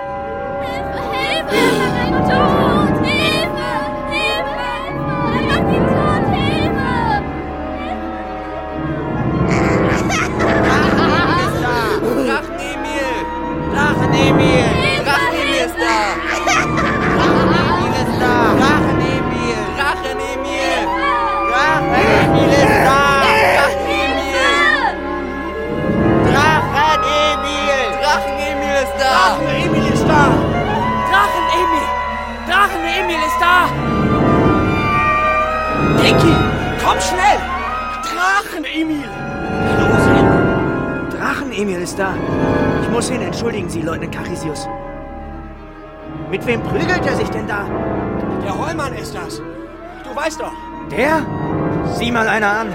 Komm schnell! Drachen-Emil! Los! Drachen-Emil ist da. Ich muss hin, entschuldigen Sie, Leutnant Carisius. Mit wem prügelt er sich denn da? Der Hollmann ist das. Du weißt doch. Der? Sieh mal einer an.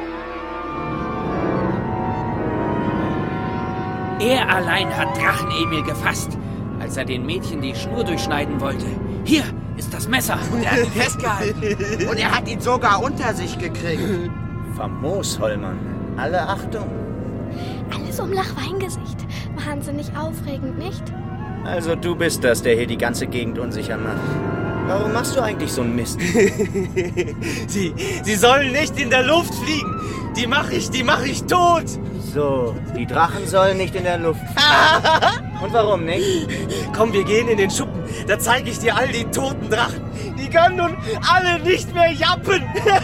Er allein hat Drachen-Emil gefasst, als er den Mädchen die Schnur durchschneiden wollte. Hier ist das Messer. Und er hat ihn festgehalten. Und er hat ihn sogar unter sich gekriegt. Famos, Hollmann. Alle Achtung. Alles um Lachweingesicht. Wahnsinnig aufregend, nicht? Also du bist das, der hier die ganze Gegend unsicher macht. Warum machst du eigentlich so einen Mist? sie, sie sollen nicht in der Luft fliegen. Die mach ich, die mach ich tot. So, die Drachen sollen nicht in der Luft fliegen. Und warum nicht? Komm, wir gehen in den Schuppen. Da zeige ich dir all die toten Drachen. Die können nun alle nicht mehr jappen.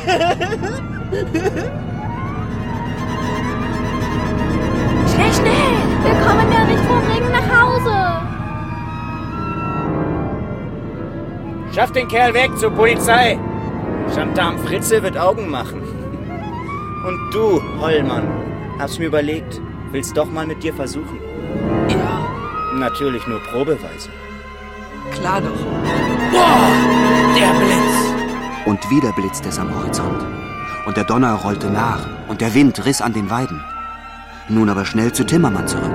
Schnell, schnell! Wir kommen ja nicht vor Regen nach Hause. Schaff den Kerl weg zur Polizei. Gendarm Fritze wird Augen machen. Und du, Hollmann, hab's mir überlegt, willst doch mal mit dir versuchen? Ja. Natürlich nur probeweise. Klar doch. Boah, der Blitz! Und wieder blitzte es am Horizont. Und der Donner rollte nach und der Wind riss an den Weiden. Nun aber schnell zu Timmermann zurück.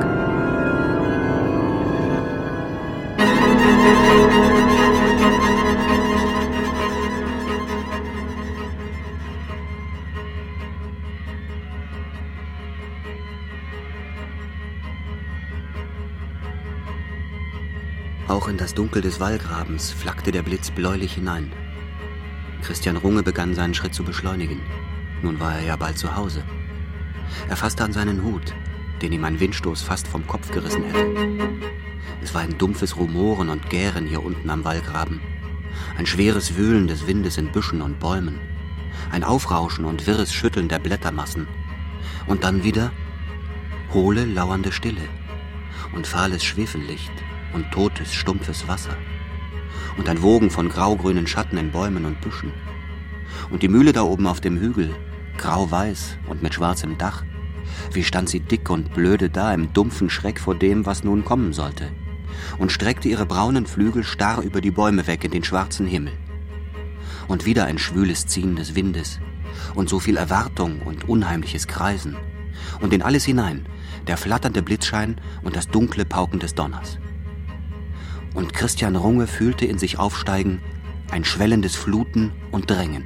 Auch in das Dunkel des Wallgrabens flackte der Blitz bläulich hinein. Christian Runge begann seinen Schritt zu beschleunigen. Nun war er ja bald zu Hause. Er fasste an seinen Hut, den ihm ein Windstoß fast vom Kopf gerissen hätte. Es war ein dumpfes Rumoren und Gären hier unten am Wallgraben. Ein schweres Wühlen des Windes in Büschen und Bäumen. Ein Aufrauschen und wirres Schütteln der Blättermassen. Und dann wieder hohle, lauernde Stille und fahles Schwefellicht und totes, stumpfes Wasser. Und ein Wogen von graugrünen Schatten in Bäumen und Büschen. Und die Mühle da oben auf dem Hügel, grau-weiß und mit schwarzem Dach. Wie stand sie dick und blöde da im dumpfen Schreck vor dem, was nun kommen sollte, und streckte ihre braunen Flügel starr über die Bäume weg in den schwarzen Himmel. Und wieder ein schwüles Ziehen des Windes und so viel Erwartung und unheimliches Kreisen. Und in alles hinein der flatternde Blitzschein und das dunkle Pauken des Donners. Und Christian Runge fühlte in sich aufsteigen ein schwellendes Fluten und Drängen.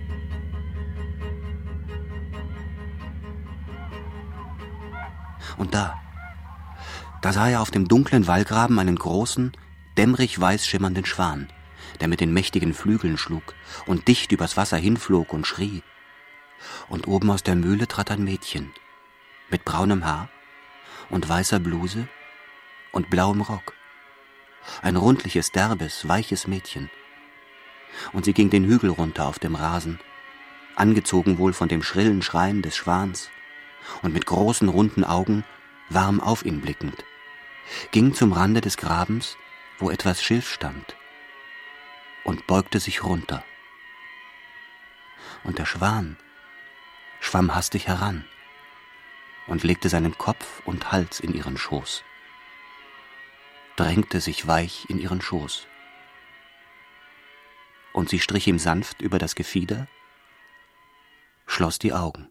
Und da, da sah er auf dem dunklen Wallgraben einen großen, dämmerig weiß schimmernden Schwan, der mit den mächtigen Flügeln schlug und dicht übers Wasser hinflog und schrie. Und oben aus der Mühle trat ein Mädchen mit braunem Haar und weißer Bluse und blauem Rock. Ein rundliches, derbes, weiches Mädchen. Und sie ging den Hügel runter auf dem Rasen, angezogen wohl von dem schrillen Schreien des Schwans und mit großen, runden Augen warm auf ihn blickend, ging zum Rande des Grabens, wo etwas Schilf stand, und beugte sich runter. Und der Schwan schwamm hastig heran und legte seinen Kopf und Hals in ihren Schoß, drängte sich weich in ihren Schoß. Und sie strich ihm sanft über das Gefieder, schloss die Augen.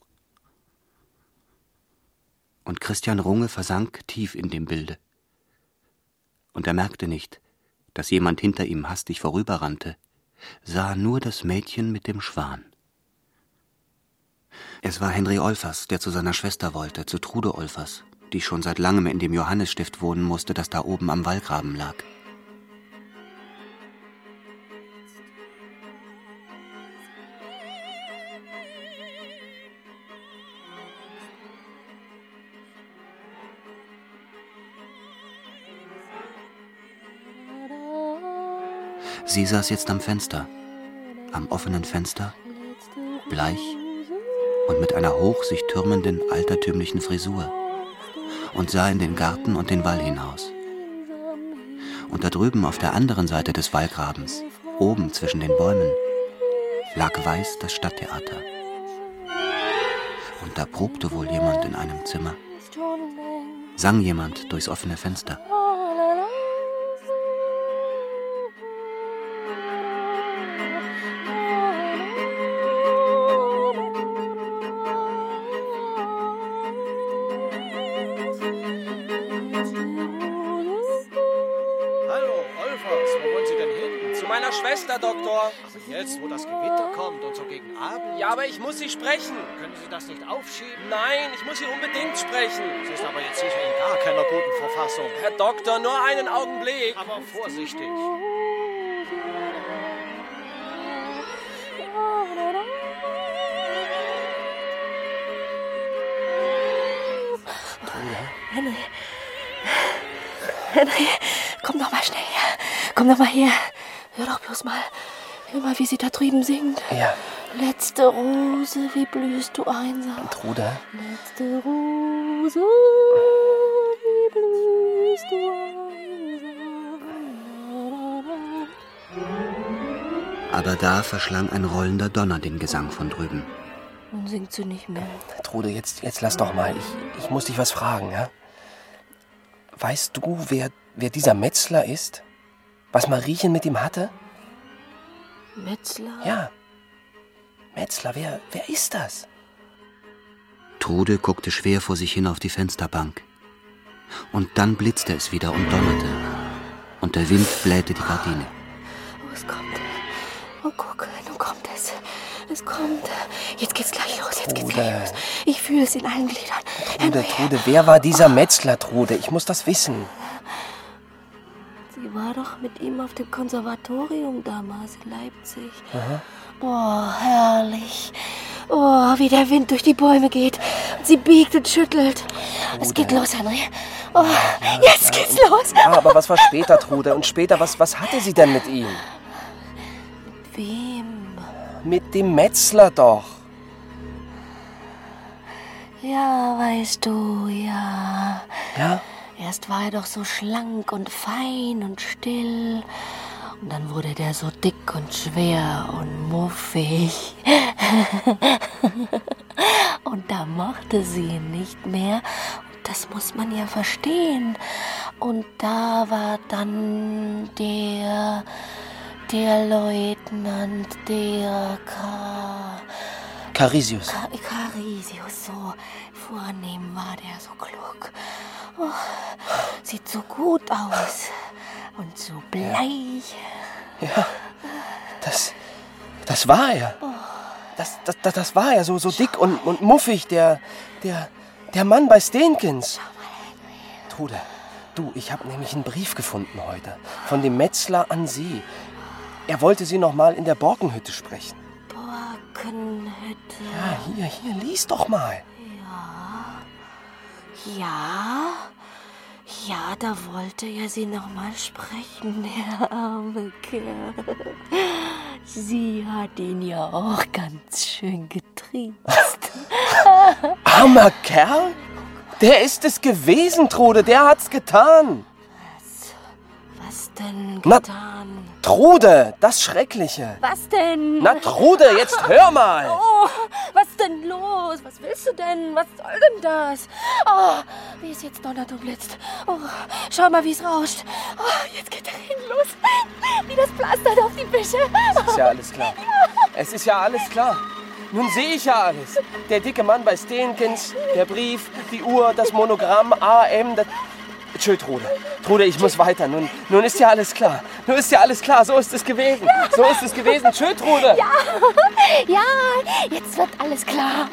Und Christian Runge versank tief in dem Bilde. Und er merkte nicht, dass jemand hinter ihm hastig vorüberrannte, sah nur das Mädchen mit dem Schwan. Es war Henry Olfers, der zu seiner Schwester wollte, zu Trude Olfers, die schon seit langem in dem Johannisstift wohnen musste, das da oben am Wallgraben lag. Sie saß jetzt am Fenster, am offenen Fenster, bleich und mit einer hoch sich türmenden, altertümlichen Frisur, und sah in den Garten und den Wall hinaus. Und da drüben auf der anderen Seite des Wallgrabens, oben zwischen den Bäumen, lag weiß das Stadttheater. Und da probte wohl jemand in einem Zimmer, sang jemand durchs offene Fenster. Doktor. Aber jetzt, wo das Gewitter kommt und so gegen Abend... Ja, aber ich muss Sie sprechen. Können Sie das nicht aufschieben? Nein, ich muss Sie unbedingt sprechen. Sie ist aber jetzt sicher in gar keiner guten Verfassung. Herr Doktor, nur einen Augenblick. Aber vorsichtig. Henry. Henry, komm doch mal schnell her. Komm doch mal her. Hör doch bloß mal. Hör mal, wie sie da drüben singt. Ja. Letzte Rose, wie blühst du einsam. Trude. Letzte Rose, wie blühst du einsam. Aber da verschlang ein rollender Donner den Gesang von drüben. Nun singt sie nicht mehr. Trude, jetzt, jetzt lass doch mal. Ich, ich muss dich was fragen, ja? Weißt du, wer, wer dieser Metzler ist? Was Mariechen mit ihm hatte? Metzler? Ja. Metzler, wer, wer ist das? Trude guckte schwer vor sich hin auf die Fensterbank. Und dann blitzte es wieder und donnerte. Und der Wind blähte die Gardine. Oh, es kommt. Oh, guck, nun kommt es. Es kommt. Jetzt geht's gleich los, jetzt geht's gleich los. Ich fühle es in allen Gliedern. Trude, Trude, wer war dieser Metzler, Trude? Ich muss das wissen. Sie war doch mit ihm auf dem Konservatorium damals in Leipzig. Aha. Oh, herrlich. Oh, wie der Wind durch die Bäume geht. Sie biegt und schüttelt. Trude. Es geht los, Henry. Oh, ja, jetzt ja, geht's und, los. Ja, aber was war später, Trude? Und später, was, was hatte sie denn mit ihm? Mit wem? Mit dem Metzler doch. Ja, weißt du, ja. Ja? Erst war er doch so schlank und fein und still. Und dann wurde der so dick und schwer und muffig. Und da mochte sie ihn nicht mehr. Und das muss man ja verstehen. Und da war dann der... der Leutnant, der Ka... Carisius. Ka Carisius, so vornehm war der, so klug. Oh, sieht so gut aus und so bleich. Ja, das, das war er. Das, das, das, das war er, so, so dick und, und muffig, der, der, der Mann bei Stenkens. Trude, du, ich habe nämlich einen Brief gefunden heute von dem Metzler an Sie. Er wollte Sie noch mal in der Borkenhütte sprechen. Borkenhütte. Ja, hier, hier, lies doch mal. Ja. Ja. Ja, da wollte er Sie noch mal sprechen, der arme Kerl. Sie hat ihn ja auch ganz schön getriezt. Armer Kerl? Der ist es gewesen, Trude, der hat's getan. Was? Was denn Na, getan? Trude, das Schreckliche. Was denn? Na, Trude, jetzt hör mal. Oh, was denn los? Was willst du denn? Was soll denn das? Oh, wie es jetzt donnert und blitzt. Oh, schau mal, wie es rauscht. Oh, jetzt geht der Regen los. Wie das plastert auf die Büsche. Es ist ja alles klar. Es ist ja alles klar. Nun sehe ich ja alles. Der dicke Mann bei Stenkens, der Brief, die Uhr, das Monogramm, A M, das... Tschö, Trude. Trude, ich muss weiter. Nun, nun ist ja alles klar. Nun ist ja alles klar. So ist es gewesen. So ist es gewesen. Tschö, Trude. Ja, ja, jetzt wird alles klar.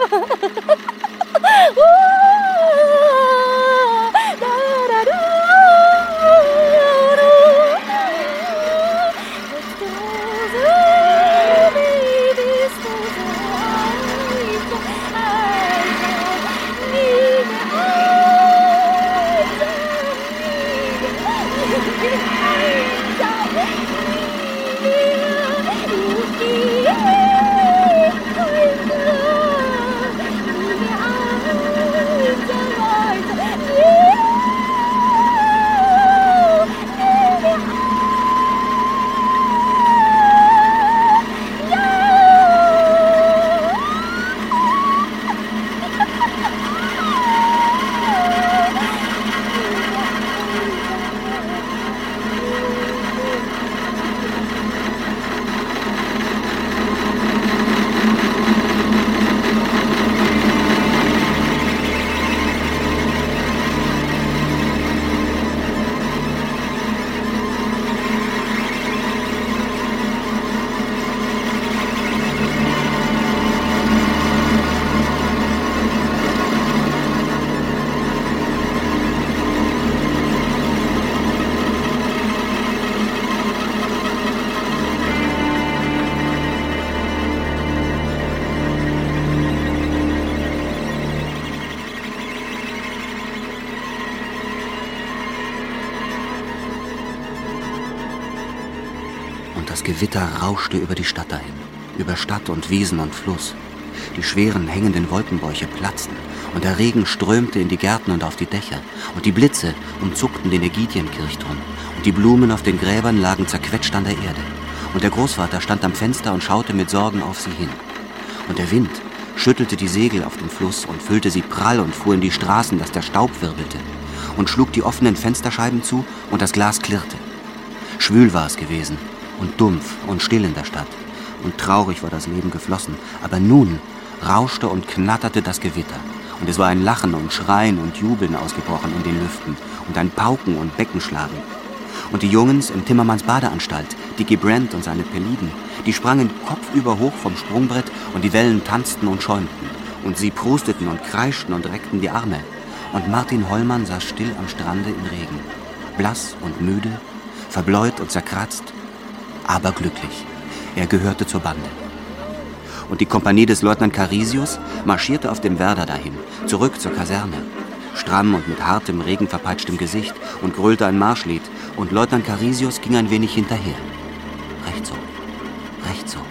Das Gewitter rauschte über die Stadt dahin, über Stadt und Wiesen und Fluss. Die schweren, hängenden Wolkenbäuche platzten und der Regen strömte in die Gärten und auf die Dächer und die Blitze umzuckten den Ägidienkirchturm und die Blumen auf den Gräbern lagen zerquetscht an der Erde und der Großvater stand am Fenster und schaute mit Sorgen auf sie hin. Und der Wind schüttelte die Segel auf dem Fluss und füllte sie prall und fuhr in die Straßen, dass der Staub wirbelte und schlug die offenen Fensterscheiben zu und das Glas klirrte. Schwül war es gewesen und dumpf und still in der Stadt. Und traurig war das Leben geflossen. Aber nun rauschte und knatterte das Gewitter. Und es war ein Lachen und Schreien und Jubeln ausgebrochen in den Lüften und ein Pauken und Beckenschlagen. Und die Jungens im Timmermans Badeanstalt, Dickie Brent und seine Peliden, die sprangen kopfüber hoch vom Sprungbrett und die Wellen tanzten und schäumten. Und sie prusteten und kreischten und reckten die Arme. Und Martin Hollmann saß still am Strande im Regen. Blass und müde, verbläut und zerkratzt, aber glücklich. Er gehörte zur Bande. Und die Kompanie des Leutnant Carisius marschierte auf dem Werder dahin, zurück zur Kaserne. Stramm und mit hartem, regenverpeitschtem Gesicht und grölte ein Marschlied. Und Leutnant Carisius ging ein wenig hinterher. Recht so, recht so.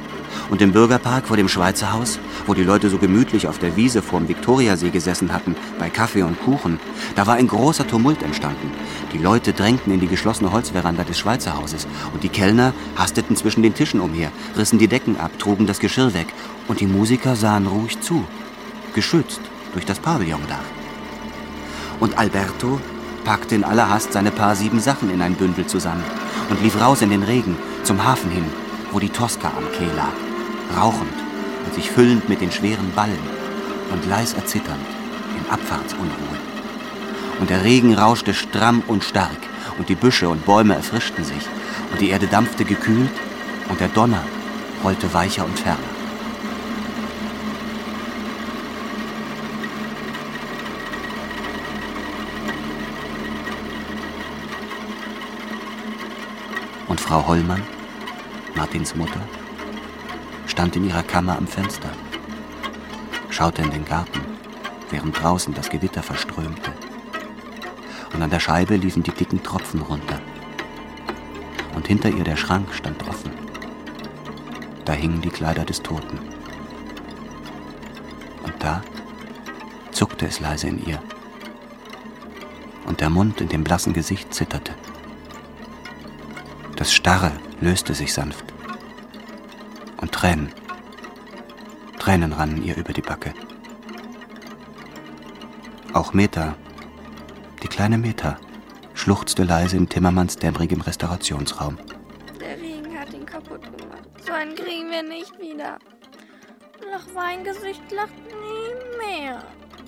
Und im Bürgerpark vor dem Schweizerhaus, wo die Leute so gemütlich auf der Wiese vorm Viktoriasee gesessen hatten, bei Kaffee und Kuchen, da war ein großer Tumult entstanden. Die Leute drängten in die geschlossene Holzveranda des Schweizerhauses und die Kellner hasteten zwischen den Tischen umher, rissen die Decken ab, trugen das Geschirr weg und die Musiker sahen ruhig zu, geschützt durch das Pavillondach. Und Alberto packte in aller Hast seine paar sieben Sachen in ein Bündel zusammen und lief raus in den Regen, zum Hafen hin, wo die Tosca am Quai lag, rauchend und sich füllend mit den schweren Ballen und leis erzitternd in Abfahrtsunruhe. Und der Regen rauschte stramm und stark, und die Büsche und Bäume erfrischten sich, und die Erde dampfte gekühlt, und der Donner rollte weicher und ferner. Und Frau Hollmann, Martins Mutter, stand in ihrer Kammer am Fenster, schaute in den Garten, während draußen das Gewitter verströmte. Und an der Scheibe liefen die dicken Tropfen runter. Und hinter ihr der Schrank stand offen. Da hingen die Kleider des Toten. Und da zuckte es leise in ihr. Und der Mund in dem blassen Gesicht zitterte. Das Starre löste sich sanft. Und Tränen, Tränen rannen ihr über die Backe. Auch Meta, die kleine Meta, schluchzte leise in Timmermans dämmerigem Restaurationsraum. Der Regen hat ihn kaputt gemacht. So einen kriegen wir nicht wieder. Lachweingesicht lacht nie mehr.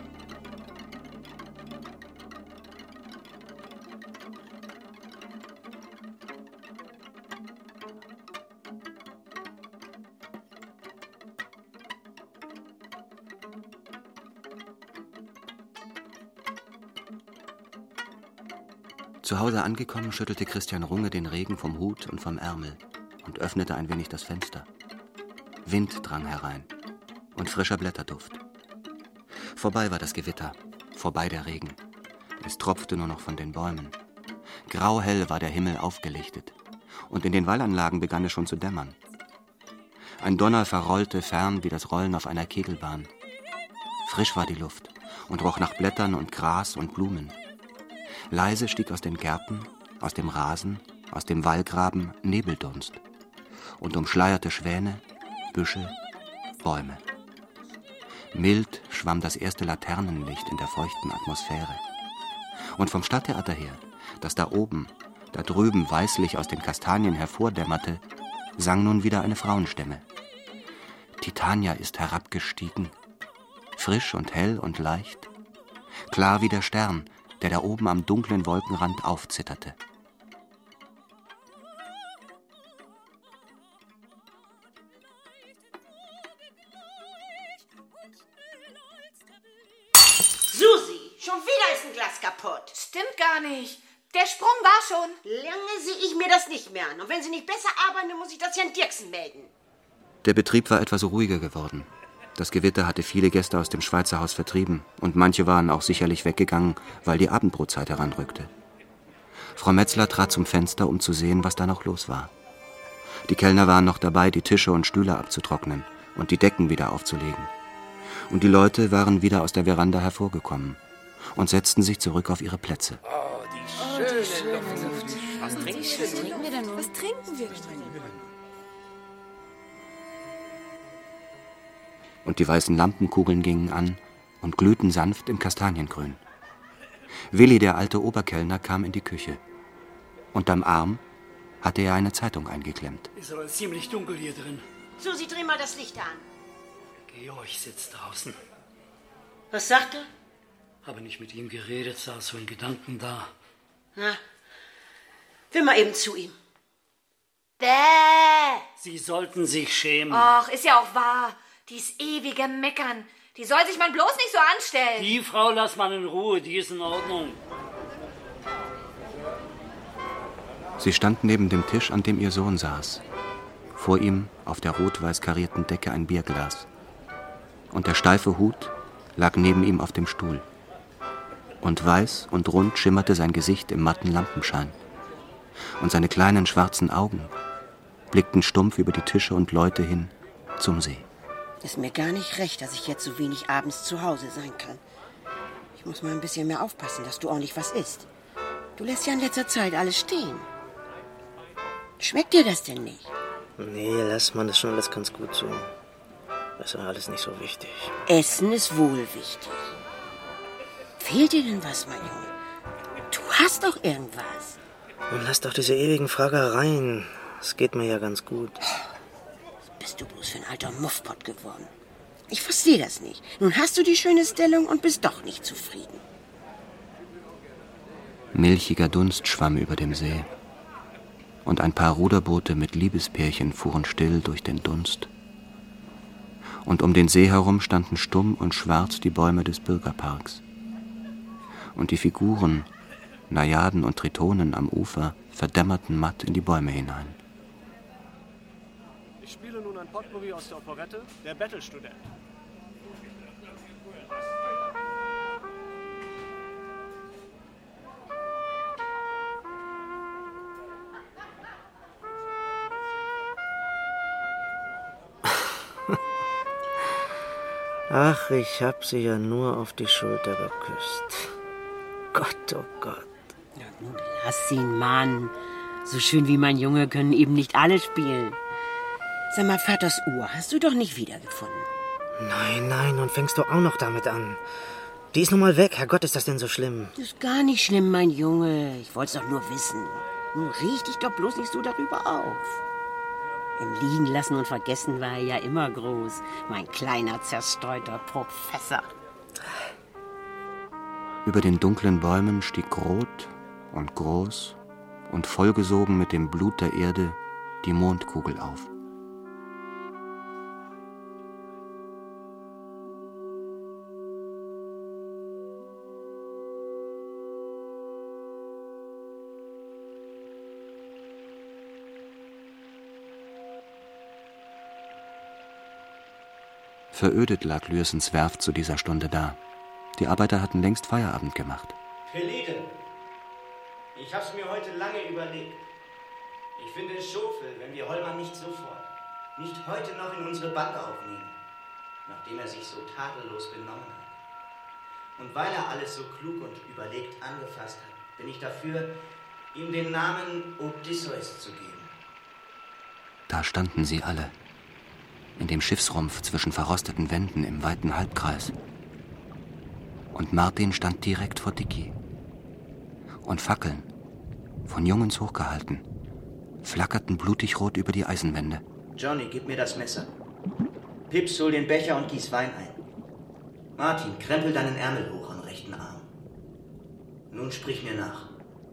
Zu Hause angekommen, schüttelte Christian Runge den Regen vom Hut und vom Ärmel und öffnete ein wenig das Fenster. Wind drang herein und frischer Blätterduft. Vorbei war das Gewitter, vorbei der Regen. Es tropfte nur noch von den Bäumen. Grauhell war der Himmel aufgelichtet und in den Wallanlagen begann es schon zu dämmern. Ein Donner verrollte fern wie das Rollen auf einer Kegelbahn. Frisch war die Luft und roch nach Blättern und Gras und Blumen. Leise stieg aus den Gärten, aus dem Rasen, aus dem Wallgraben Nebeldunst und umschleierte Schwäne, Büsche, Bäume. Mild schwamm das erste Laternenlicht in der feuchten Atmosphäre. Und vom Stadttheater her, das da oben, da drüben weißlich aus den Kastanien hervordämmerte, sang nun wieder eine Frauenstimme. Titania ist herabgestiegen, frisch und hell und leicht, klar wie der Stern, der da oben am dunklen Wolkenrand aufzitterte. Susi, schon wieder ist ein Glas kaputt. Stimmt gar nicht. Der Sprung war schon. Lange sehe ich mir das nicht mehr an. Und wenn Sie nicht besser arbeiten, dann muss ich das Herrn Dirksen melden. Der Betrieb war etwas ruhiger geworden. Das Gewitter hatte viele Gäste aus dem Schweizer Haus vertrieben und manche waren auch sicherlich weggegangen, weil die Abendbrotzeit heranrückte. Frau Metzler trat zum Fenster, um zu sehen, was da noch los war. Die Kellner waren noch dabei, die Tische und Stühle abzutrocknen und die Decken wieder aufzulegen. Und die Leute waren wieder aus der Veranda hervorgekommen und setzten sich zurück auf ihre Plätze. Oh, die schöne, oh, die schöne Luft. Luft. Was trinken wir denn nun? Was trinken wir denn? Und die weißen Lampenkugeln gingen an und glühten sanft im Kastaniengrün. Willi, der alte Oberkellner, kam in die Küche. Unterm Arm hatte er eine Zeitung eingeklemmt. Ist aber ziemlich dunkel hier drin. Susi, dreh mal das Licht an. Georg sitzt draußen. Was sagt er? Habe nicht mit ihm geredet, saß so in Gedanken da. Na, will mal eben zu ihm. Bäh! Sie sollten sich schämen. Ach, ist ja auch wahr. Dies ewige Meckern. Die soll sich man bloß nicht so anstellen. Die Frau lass man in Ruhe, die ist in Ordnung. Sie stand neben dem Tisch, an dem ihr Sohn saß. Vor ihm auf der rot-weiß karierten Decke ein Bierglas. Und der steife Hut lag neben ihm auf dem Stuhl. Und weiß und rund schimmerte sein Gesicht im matten Lampenschein. Und seine kleinen schwarzen Augen blickten stumpf über die Tische und Leute hin zum See. Ist mir gar nicht recht, dass ich jetzt so wenig abends zu Hause sein kann. Ich muss mal ein bisschen mehr aufpassen, dass du ordentlich was isst. Du lässt ja in letzter Zeit alles stehen. Schmeckt dir das denn nicht? Nee, lass man, das ist schon alles ganz gut so. Das ist ja alles nicht so wichtig. Essen ist wohl wichtig. Fehlt dir denn was, mein Junge? Du hast doch irgendwas. Und lass doch diese ewigen Fragereien. Es geht mir ja ganz gut. Was bist du bloß für ein alter Muffpott geworden? Ich verstehe das nicht. Nun hast du die schöne Stellung und bist doch nicht zufrieden. Milchiger Dunst schwamm über dem See. Und ein paar Ruderboote mit Liebespärchen fuhren still durch den Dunst. Und um den See herum standen stumm und schwarz die Bäume des Bürgerparks. Und die Figuren, Najaden und Tritonen am Ufer verdämmerten matt in die Bäume hinein. Ich spiele nun ein Potpourri aus der Operette Der Bettelstudent. Ach, ich hab sie ja nur auf die Schulter geküsst. Gott, oh Gott. Ja, nun lass ihn, Mann. So schön wie mein Junge können eben nicht alle spielen. Sag mal, Vaters Uhr hast du doch nicht wiedergefunden. Nein, nein, nun fängst du auch noch damit an. Die ist nun mal weg. Herrgott, ist das denn so schlimm? Das ist gar nicht schlimm, mein Junge. Ich wollte es doch nur wissen. Nun riech dich doch bloß nicht so darüber auf. Im Liegen lassen und vergessen war er ja immer groß. Mein kleiner, zerstreuter Professor. Über den dunklen Bäumen stieg rot und groß und vollgesogen mit dem Blut der Erde die Mondkugel auf. Verödet lag Lührsens Werft zu dieser Stunde da. Die Arbeiter hatten längst Feierabend gemacht. Peliten, ich hab's mir heute lange überlegt. Ich finde es schofel, wenn wir Hollmann nicht sofort, nicht heute noch in unsere Bande aufnehmen, nachdem er sich so tadellos benommen hat. Und weil er alles so klug und überlegt angefasst hat, bin ich dafür, ihm den Namen Odysseus zu geben. Da standen sie alle. In dem Schiffsrumpf zwischen verrosteten Wänden im weiten Halbkreis. Und Martin stand direkt vor Dicky. Und Fackeln, von Jungens hochgehalten, flackerten blutigrot über die Eisenwände. Johnny, gib mir das Messer. Pips, hol den Becher und gieß Wein ein. Martin, krempel deinen Ärmel hoch am rechten Arm. Nun sprich mir nach.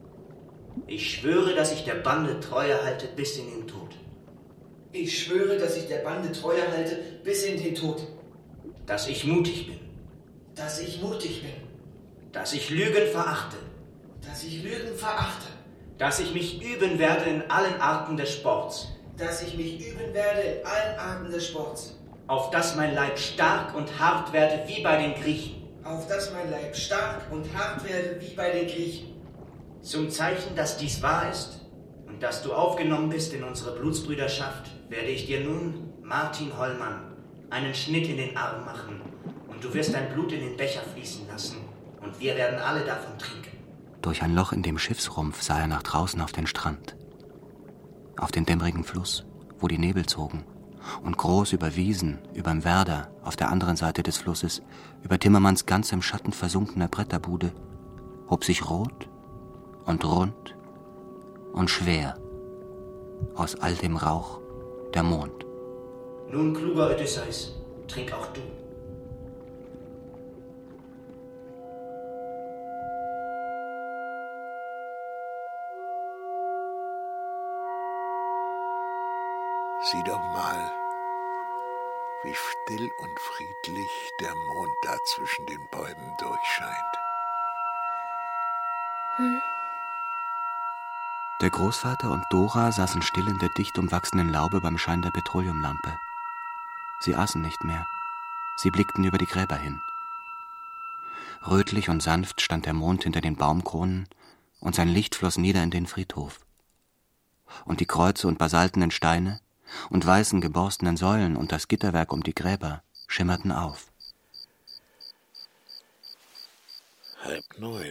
Ich schwöre, dass ich der Bande Treue halte bis in den Tod. Ich schwöre, dass ich der Bande Treue halte bis in den Tod. Dass ich mutig bin. Dass ich mutig bin. Dass ich Lügen verachte. Dass ich Lügen verachte. Dass ich mich üben werde in allen Arten des Sports. Dass ich mich üben werde in allen Arten des Sports. Auf dass mein Leib stark und hart werde wie bei den Griechen. Auf dass mein Leib stark und hart werde wie bei den Griechen. Zum Zeichen, dass dies wahr ist und dass du aufgenommen bist in unsere Blutsbrüderschaft, werde ich dir nun, Martin Hollmann, einen Schnitt in den Arm machen und du wirst dein Blut in den Becher fließen lassen und wir werden alle davon trinken. Durch ein Loch in dem Schiffsrumpf sah er nach draußen auf den Strand, auf den dämmerigen Fluss, wo die Nebel zogen und groß über Wiesen, überm Werder, auf der anderen Seite des Flusses, über Timmermans ganz im Schatten versunkener Bretterbude, hob sich rot und rund und schwer aus all dem Rauch der Mond. Nun, kluger Odysseus, trink auch du. Sieh doch mal, wie still und friedlich der Mond da zwischen den Bäumen durchscheint. Hm. Der Großvater und Dora saßen still in der dicht umwachsenen Laube beim Schein der Petroleumlampe. Sie aßen nicht mehr. Sie blickten über die Gräber hin. Rötlich und sanft stand der Mond hinter den Baumkronen und sein Licht floss nieder in den Friedhof. Und die Kreuze und basaltenen Steine und weißen geborstenen Säulen und das Gitterwerk um die Gräber schimmerten auf. Halb neun.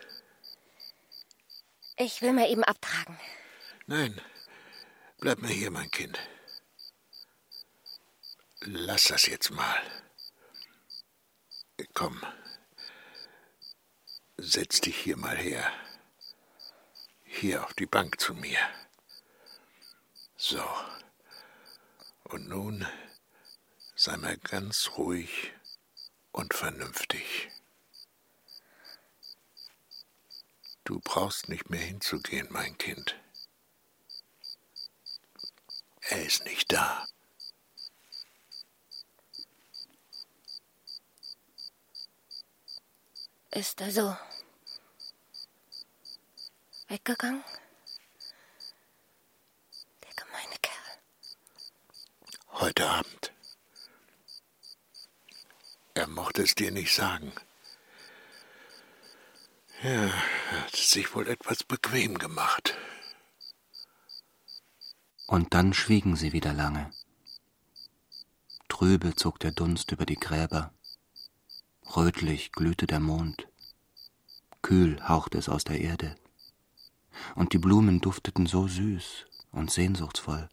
Ich will mal eben abtragen. Nein, bleib mal hier, mein Kind. Lass das jetzt mal. Komm, setz dich hier mal her. Hier auf die Bank zu mir. So. Und nun sei mal ganz ruhig und vernünftig. Du brauchst nicht mehr hinzugehen, mein Kind. Er ist nicht da. Ist er so weggegangen? Der gemeine Kerl. Heute Abend. Er mochte es dir nicht sagen. Ja, er hat es sich wohl etwas bequem gemacht. Und dann schwiegen sie wieder lange. Trübe zog der Dunst über die Gräber. Rötlich glühte der Mond. Kühl hauchte es aus der Erde. Und die Blumen dufteten so süß und sehnsuchtsvoll.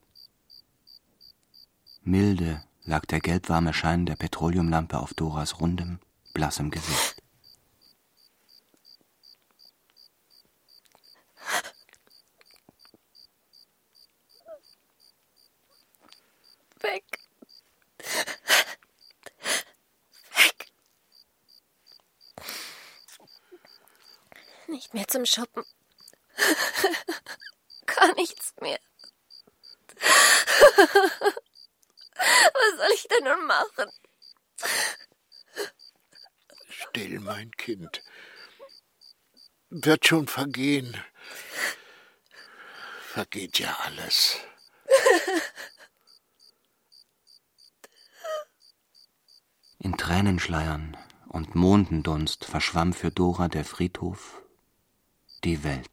Milde lag der gelbwarme Schein der Petroleumlampe auf Doras rundem, blassem Gesicht. Weg. Weg. Nicht mehr zum Shoppen. Gar nichts mehr. Was soll ich denn nun machen? Still, mein Kind. Wird schon vergehen. Vergeht ja alles. In Tränenschleiern und Mondendunst verschwamm für Dora der Friedhof, die Welt.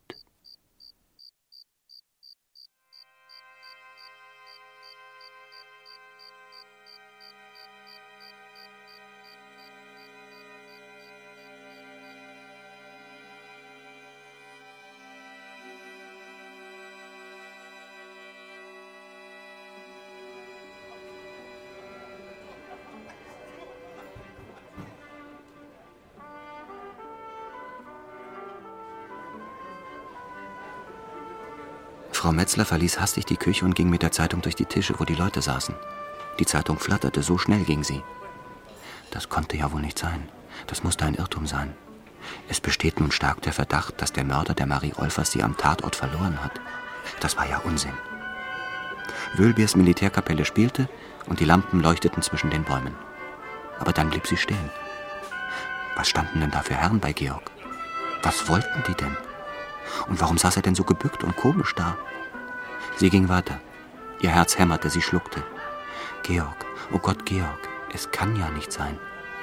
Frau Metzler verließ hastig die Küche und ging mit der Zeitung durch die Tische, wo die Leute saßen. Die Zeitung flatterte, so schnell ging sie. Das konnte ja wohl nicht sein. Das musste ein Irrtum sein. Es besteht nun stark der Verdacht, dass der Mörder der Marie Olfers sie am Tatort verloren hat. Das war ja Unsinn. Wölbiers Militärkapelle spielte und die Lampen leuchteten zwischen den Bäumen. Aber dann blieb sie stehen. Was standen denn da für Herren bei Georg? Was wollten die denn? Und warum saß er denn so gebückt und komisch da? Sie ging weiter. Ihr Herz hämmerte, sie schluckte. Georg, oh Gott, Georg, es kann ja nicht sein.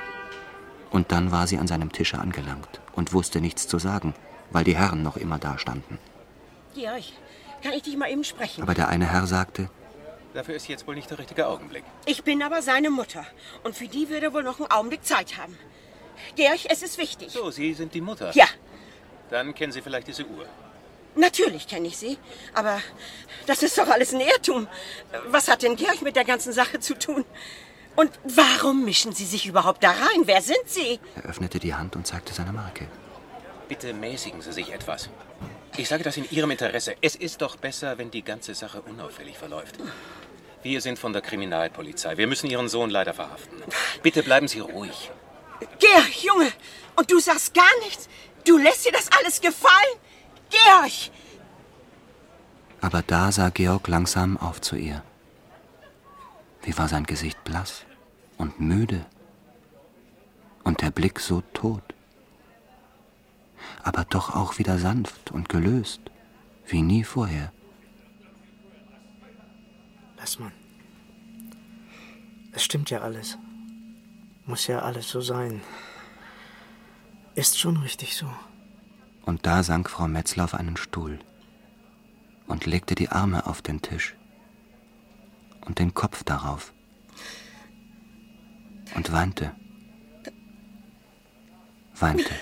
Und dann war sie an seinem Tische angelangt und wusste nichts zu sagen, weil die Herren noch immer da standen. Georg, kann ich dich mal eben sprechen? Aber der eine Herr sagte: Dafür ist jetzt wohl nicht der richtige Augenblick. Ich bin aber seine Mutter und für die würde er wohl noch einen Augenblick Zeit haben. Georg, es ist wichtig. So, Sie sind die Mutter? Ja. Dann kennen Sie vielleicht diese Uhr. Natürlich kenne ich sie, aber das ist doch alles ein Irrtum. Was hat denn Georg mit der ganzen Sache zu tun? Und warum mischen Sie sich überhaupt da rein? Wer sind Sie? Er öffnete die Hand und zeigte seine Marke. Bitte mäßigen Sie sich etwas. Ich sage das in Ihrem Interesse. Es ist doch besser, wenn die ganze Sache unauffällig verläuft. Wir sind von der Kriminalpolizei. Wir müssen Ihren Sohn leider verhaften. Bitte bleiben Sie ruhig. Georg, Junge, und du sagst gar nichts? Du lässt dir das alles gefallen? Georg! Aber da sah Georg langsam auf zu ihr. Wie war sein Gesicht blass und müde und der Blick so tot. Aber doch auch wieder sanft und gelöst, wie nie vorher. Lass mal. Es stimmt ja alles. Muss ja alles so sein. Ist schon richtig so. Und da sank Frau Metzler auf einen Stuhl und legte die Arme auf den Tisch und den Kopf darauf und weinte, weinte.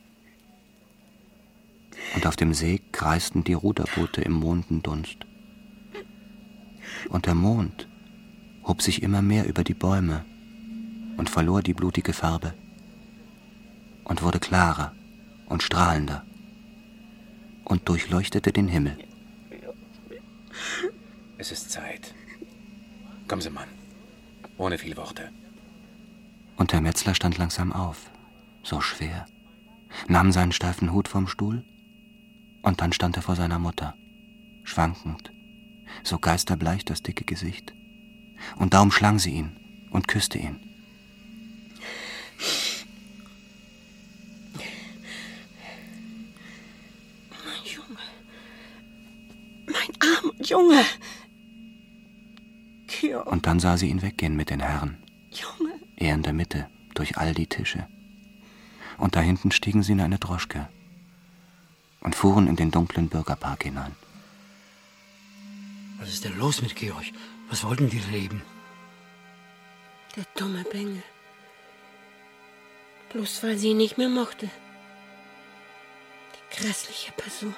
Und auf dem See kreisten die Ruderboote im Mondendunst. Und der Mond hob sich immer mehr über die Bäume und verlor die blutige Farbe und wurde klarer und strahlender und durchleuchtete den Himmel. Es ist Zeit. Kommen Sie, Mann. Ohne viele Worte. Und der Metzler stand langsam auf, so schwer, nahm seinen steifen Hut vom Stuhl und dann stand er vor seiner Mutter, schwankend, so geisterbleich das dicke Gesicht. Und da umschlang sie ihn und küsste ihn. Mein Junge. Mein armer Junge. Georg. Und dann sah sie ihn weggehen mit den Herren. Junge. Er in der Mitte, durch all die Tische. Und da hinten stiegen sie in eine Droschke und fuhren in den dunklen Bürgerpark hinein. Was ist denn los mit Georg? Was wollten die Reben? Der dumme Bengel. Bloß weil sie ihn nicht mehr mochte. Die grässliche Person.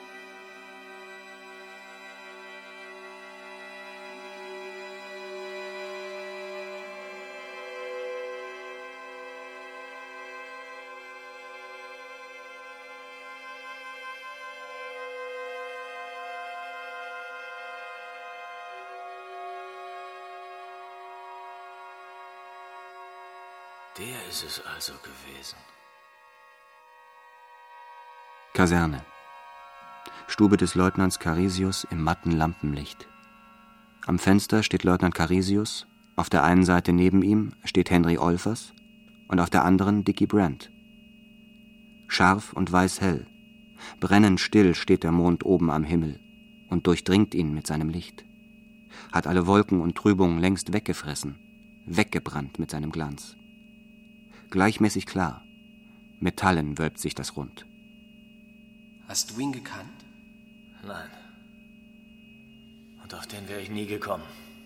Der ist es also gewesen. Kaserne. Stube des Leutnants Carisius im matten Lampenlicht. Am Fenster steht Leutnant Carisius, auf der einen Seite neben ihm steht Henry Olfers und auf der anderen Dickie Brand. Scharf und weißhell, brennend still steht der Mond oben am Himmel und durchdringt ihn mit seinem Licht. Hat alle Wolken und Trübungen längst weggefressen, weggebrannt mit seinem Glanz. Gleichmäßig klar, Metallen wölbt sich das Rund. Hast du ihn gekannt? Nein. Und auf den wäre ich nie gekommen.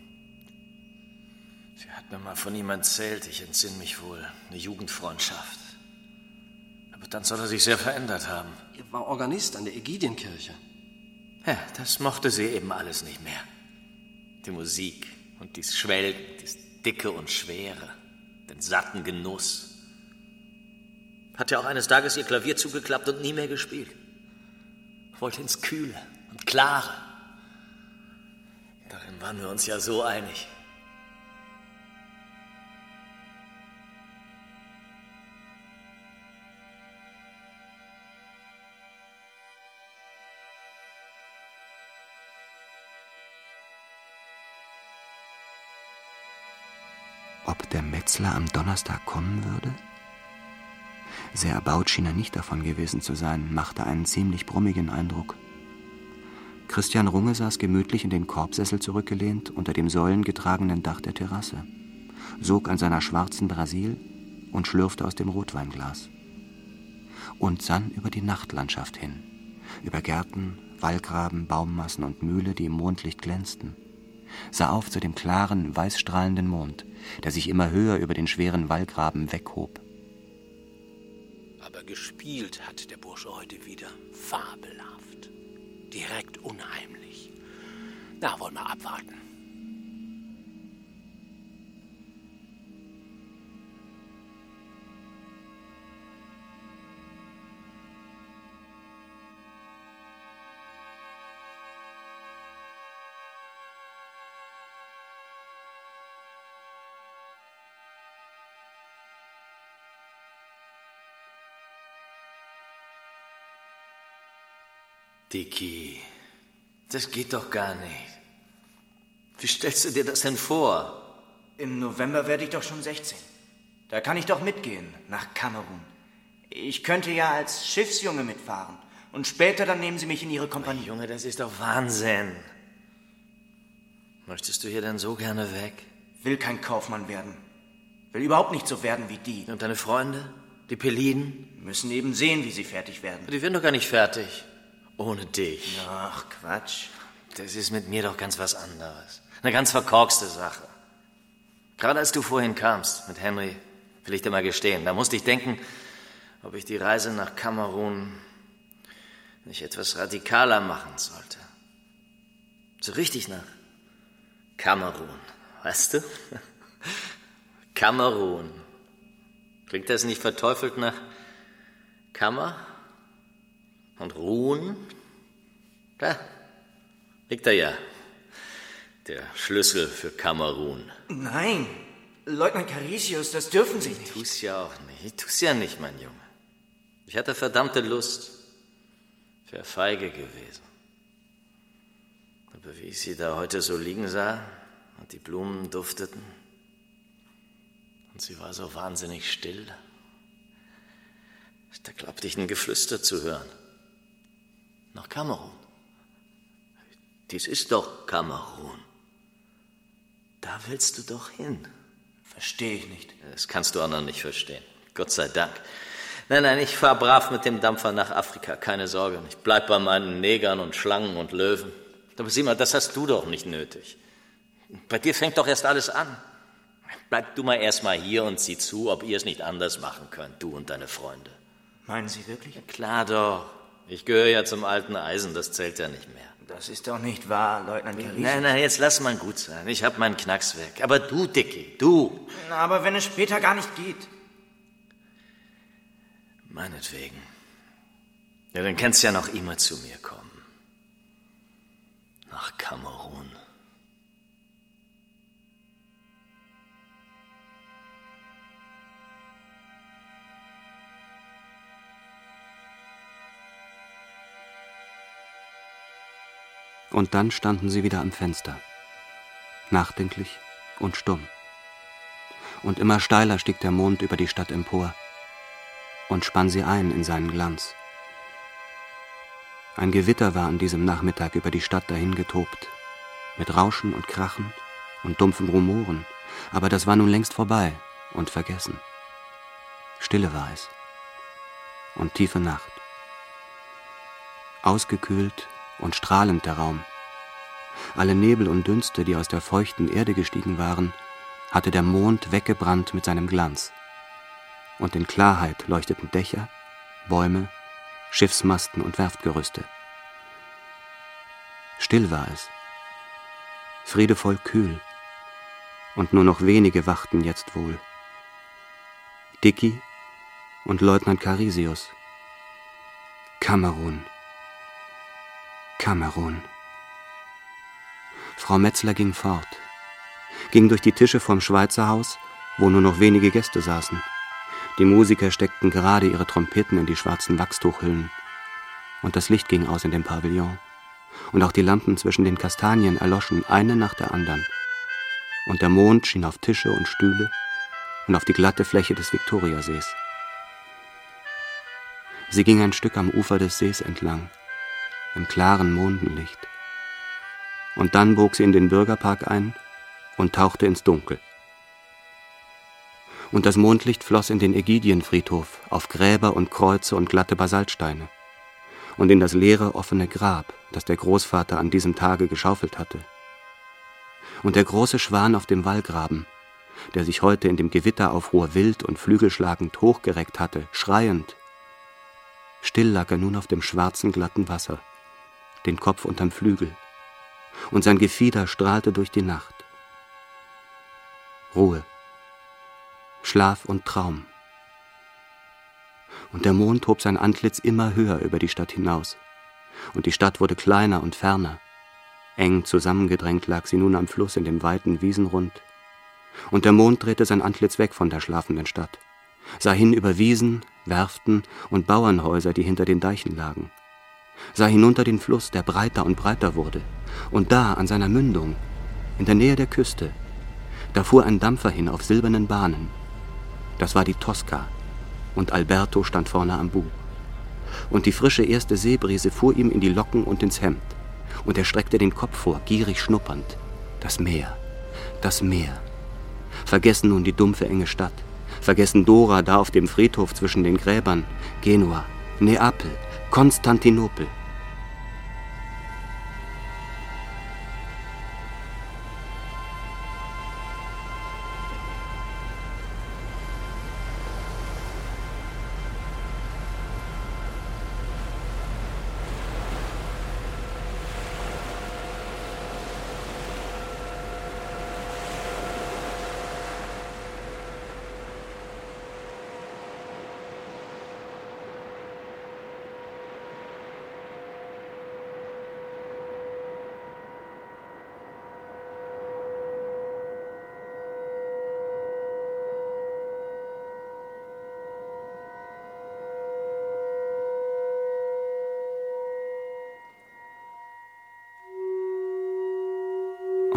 Sie hat mir mal von ihm erzählt, ich entsinne mich wohl, eine Jugendfreundschaft. Aber dann soll er sich sehr verändert haben. Er war Organist an der Ägidienkirche. Ja, das mochte sie eben alles nicht mehr. Die Musik und dies Schwelgen, dies Dicke und Schwere, den satten Genuss. Hat ja auch eines Tages ihr Klavier zugeklappt und nie mehr gespielt. Wollte ins Kühle und Klare. Darin waren wir uns ja so einig. Ob der Metzler am Donnerstag kommen würde? Sehr erbaut schien er nicht davon gewesen zu sein, machte einen ziemlich brummigen Eindruck. Christian Runge saß gemütlich in den Korbsessel zurückgelehnt unter dem säulengetragenen Dach der Terrasse, sog an seiner schwarzen Brasil und schlürfte aus dem Rotweinglas. Und sann über die Nachtlandschaft hin, über Gärten, Wallgraben, Baummassen und Mühle, die im Mondlicht glänzten, sah auf zu dem klaren, weißstrahlenden Mond, der sich immer höher über den schweren Wallgraben weghob. Aber gespielt hat der Bursche heute wieder fabelhaft, direkt unheimlich. Na, wollen wir abwarten. Dickie, das geht doch gar nicht. Wie stellst du dir das denn vor? Im November werde ich doch schon sechzehn. Da kann ich doch mitgehen, nach Kamerun. Ich könnte ja als Schiffsjunge mitfahren. Und später dann nehmen Sie mich in Ihre Kompanie. Oh, Junge, das ist doch Wahnsinn. Möchtest du hier denn so gerne weg? Will kein Kaufmann werden. Will überhaupt nicht so werden wie die. Und deine Freunde? Die Peliden? Müssen eben sehen, wie sie fertig werden. Die werden doch gar nicht fertig. Ohne dich. Ach, Quatsch. Das ist mit mir doch ganz was anderes. Eine ganz verkorkste Sache. Gerade als du vorhin kamst mit Henry, will ich dir mal gestehen, da musste ich denken, ob ich die Reise nach Kamerun nicht etwas radikaler machen sollte. So richtig nach Kamerun, weißt du? Kamerun. Klingt das nicht verteufelt nach Kammer und Ruhen? Da liegt er ja. Der Schlüssel für Kamerun. Nein, Leutnant Carisius, das dürfen Sie nicht. Ich tu's ja auch nicht. Ich tu's ja nicht, mein Junge. Ich hatte verdammte Lust. Ich wäre feige gewesen. Aber wie ich sie da heute so liegen sah und die Blumen dufteten und sie war so wahnsinnig still, da glaubte ich ein Geflüster zu hören. Nach Kamerun. Dies ist doch Kamerun. Da willst du doch hin. Verstehe ich nicht. Das kannst du auch noch nicht verstehen. Gott sei Dank. Nein, nein, ich fahr brav mit dem Dampfer nach Afrika. Keine Sorge. Ich bleib bei meinen Negern und Schlangen und Löwen. Aber sieh mal, das hast du doch nicht nötig. Bei dir fängt doch erst alles an. Bleib du mal erst mal hier und sieh zu, ob ihr es nicht anders machen könnt, du und deine Freunde. Meinen Sie wirklich? Ja, klar doch. Ich gehöre ja zum alten Eisen, das zählt ja nicht mehr. Das ist doch nicht wahr, Leutnant Carisius. Nein, nein, jetzt lass mal gut sein. Ich hab meinen Knacks weg. Aber du, Dicky, du. Aber wenn es später gar nicht geht. Meinetwegen. Ja, dann kannst du ja noch immer zu mir kommen. Nach Kamerun. Und dann standen sie wieder am Fenster, nachdenklich und stumm. Und immer steiler stieg der Mond über die Stadt empor und spann sie ein in seinen Glanz. Ein Gewitter war an diesem Nachmittag über die Stadt dahingetobt, mit Rauschen und Krachen und dumpfen Rumoren, aber das war nun längst vorbei und vergessen. Stille war es und tiefe Nacht. Ausgekühlt und strahlend der Raum. Alle Nebel und Dünste, die aus der feuchten Erde gestiegen waren, hatte der Mond weggebrannt mit seinem Glanz. Und in Klarheit leuchteten Dächer, Bäume, Schiffsmasten und Werftgerüste. Still war es, friedevoll kühl, und nur noch wenige wachten jetzt wohl. Dicky und Leutnant Carisius. Kamerun. Kamerun. Frau Metzler ging fort, ging durch die Tische vom Schweizerhaus, wo nur noch wenige Gäste saßen. Die Musiker steckten gerade ihre Trompeten in die schwarzen Wachstuchhüllen. Und das Licht ging aus in dem Pavillon. Und auch die Lampen zwischen den Kastanien erloschen, eine nach der anderen. Und der Mond schien auf Tische und Stühle und auf die glatte Fläche des Viktoriasees. Sie ging ein Stück am Ufer des Sees entlang, im klaren Mondenlicht. Und dann bog sie in den Bürgerpark ein und tauchte ins Dunkel. Und das Mondlicht floss in den Ägidienfriedhof auf Gräber und Kreuze und glatte Basaltsteine und in das leere, offene Grab, das der Großvater an diesem Tage geschaufelt hatte. Und der große Schwan auf dem Wallgraben, der sich heute in dem Gewitteraufruhr wild und flügelschlagend hochgereckt hatte, schreiend. Still lag er nun auf dem schwarzen, glatten Wasser, den Kopf unterm Flügel, und sein Gefieder strahlte durch die Nacht. Ruhe, Schlaf und Traum. Und der Mond hob sein Antlitz immer höher über die Stadt hinaus, und die Stadt wurde kleiner und ferner. Eng zusammengedrängt lag sie nun am Fluss in dem weiten Wiesenrund, und der Mond drehte sein Antlitz weg von der schlafenden Stadt, sah hin über Wiesen, Werften und Bauernhäuser, die hinter den Deichen lagen, sah hinunter den Fluss, der breiter und breiter wurde, und da, an seiner Mündung, in der Nähe der Küste, da fuhr ein Dampfer hin auf silbernen Bahnen. Das war die Tosca, und Alberto stand vorne am Bug. Und die frische erste Seebrise fuhr ihm in die Locken und ins Hemd, und er streckte den Kopf vor, gierig schnuppernd. Das Meer, das Meer. Vergessen nun die dumpfe, enge Stadt, vergessen Dora da auf dem Friedhof zwischen den Gräbern, Genua, Neapel, Konstantinopel.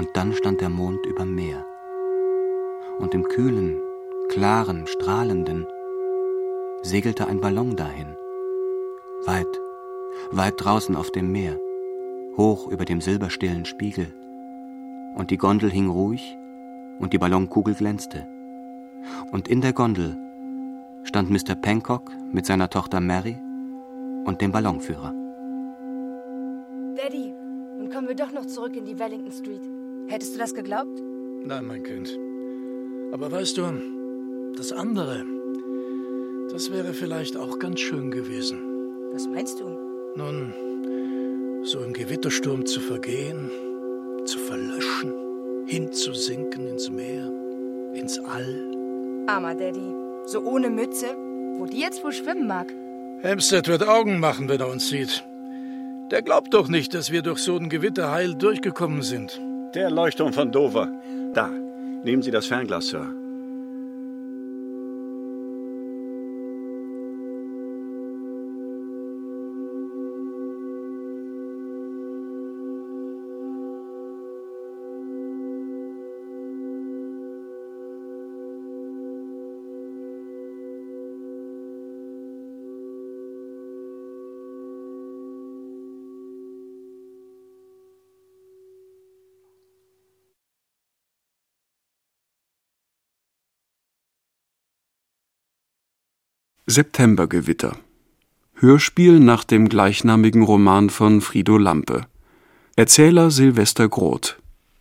Und dann stand der Mond überm Meer. Und im kühlen, klaren, strahlenden segelte ein Ballon dahin. Weit, weit draußen auf dem Meer, hoch über dem silberstillen Spiegel. Und die Gondel hing ruhig und die Ballonkugel glänzte. Und in der Gondel stand Mister Penkok mit seiner Tochter Mary und dem Ballonführer. Daddy, nun kommen wir doch noch zurück in die Wellington Street. Hättest du das geglaubt? Nein, mein Kind. Aber weißt du, das andere, das wäre vielleicht auch ganz schön gewesen. Was meinst du? Nun, so im Gewittersturm zu vergehen, zu verlöschen, hinzusinken ins Meer, ins All. Armer Daddy, so ohne Mütze, wo die jetzt wohl schwimmen mag. Hempstead wird Augen machen, wenn er uns sieht. Der glaubt doch nicht, dass wir durch so ein Gewitter heil durchgekommen sind. Der Leuchtturm von Dover. Da, nehmen Sie das Fernglas, Sir. Septembergewitter. Hörspiel nach dem gleichnamigen Roman von Frido Lampe. Erzähler Sylvester Groth.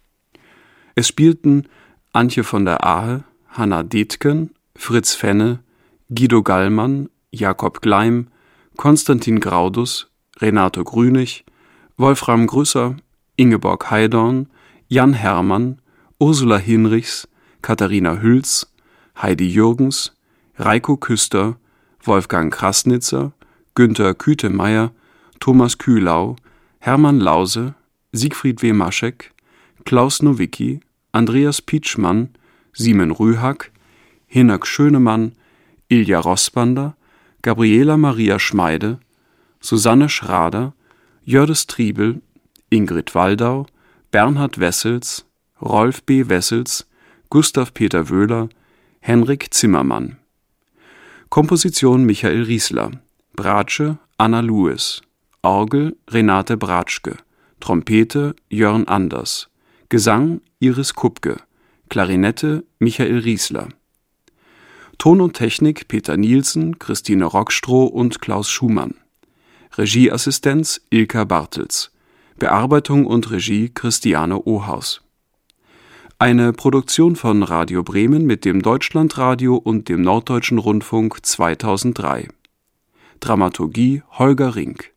Es spielten Antje von der Ahe, Hanna Detken, Fritz Fenne, Guido Gallmann, Jakob Gleim, Konstantin Graudus, Renato Grünig, Wolfram Grüsser, Ingeborg Heidorn, Jan Herrmann, Ursula Hinrichs, Katharina Hülz, Heidi Jürgens, Reiko Küster, Wolfgang Krasnitzer, Günther Kütemeyer, Thomas Kühlau, Hermann Lause, Siegfried W. Maschek, Klaus Nowicki, Andreas Pietschmann, Simon Rühack, Hinak Schönemann, Ilja Rossbander, Gabriela Maria Schmeide, Susanne Schrader, Jördis Triebel, Ingrid Waldau, Bernhard Wessels, Rolf B. Wessels, Gustav Peter Wöhler, Henrik Zimmermann. Komposition Michael Riesler, Bratsche Anna Lewis, Orgel Renate Bratschke, Trompete Jörn Anders, Gesang Iris Kupke, Klarinette Michael Riesler. Ton und Technik Peter Nielsen, Christine Rockstroh und Klaus Schumann. Regieassistenz Ilka Bartels. Bearbeitung und Regie Christiane Ohaus. Eine Produktion von Radio Bremen mit dem Deutschlandradio und dem Norddeutschen Rundfunk zweitausenddrei. Dramaturgie Holger Rink.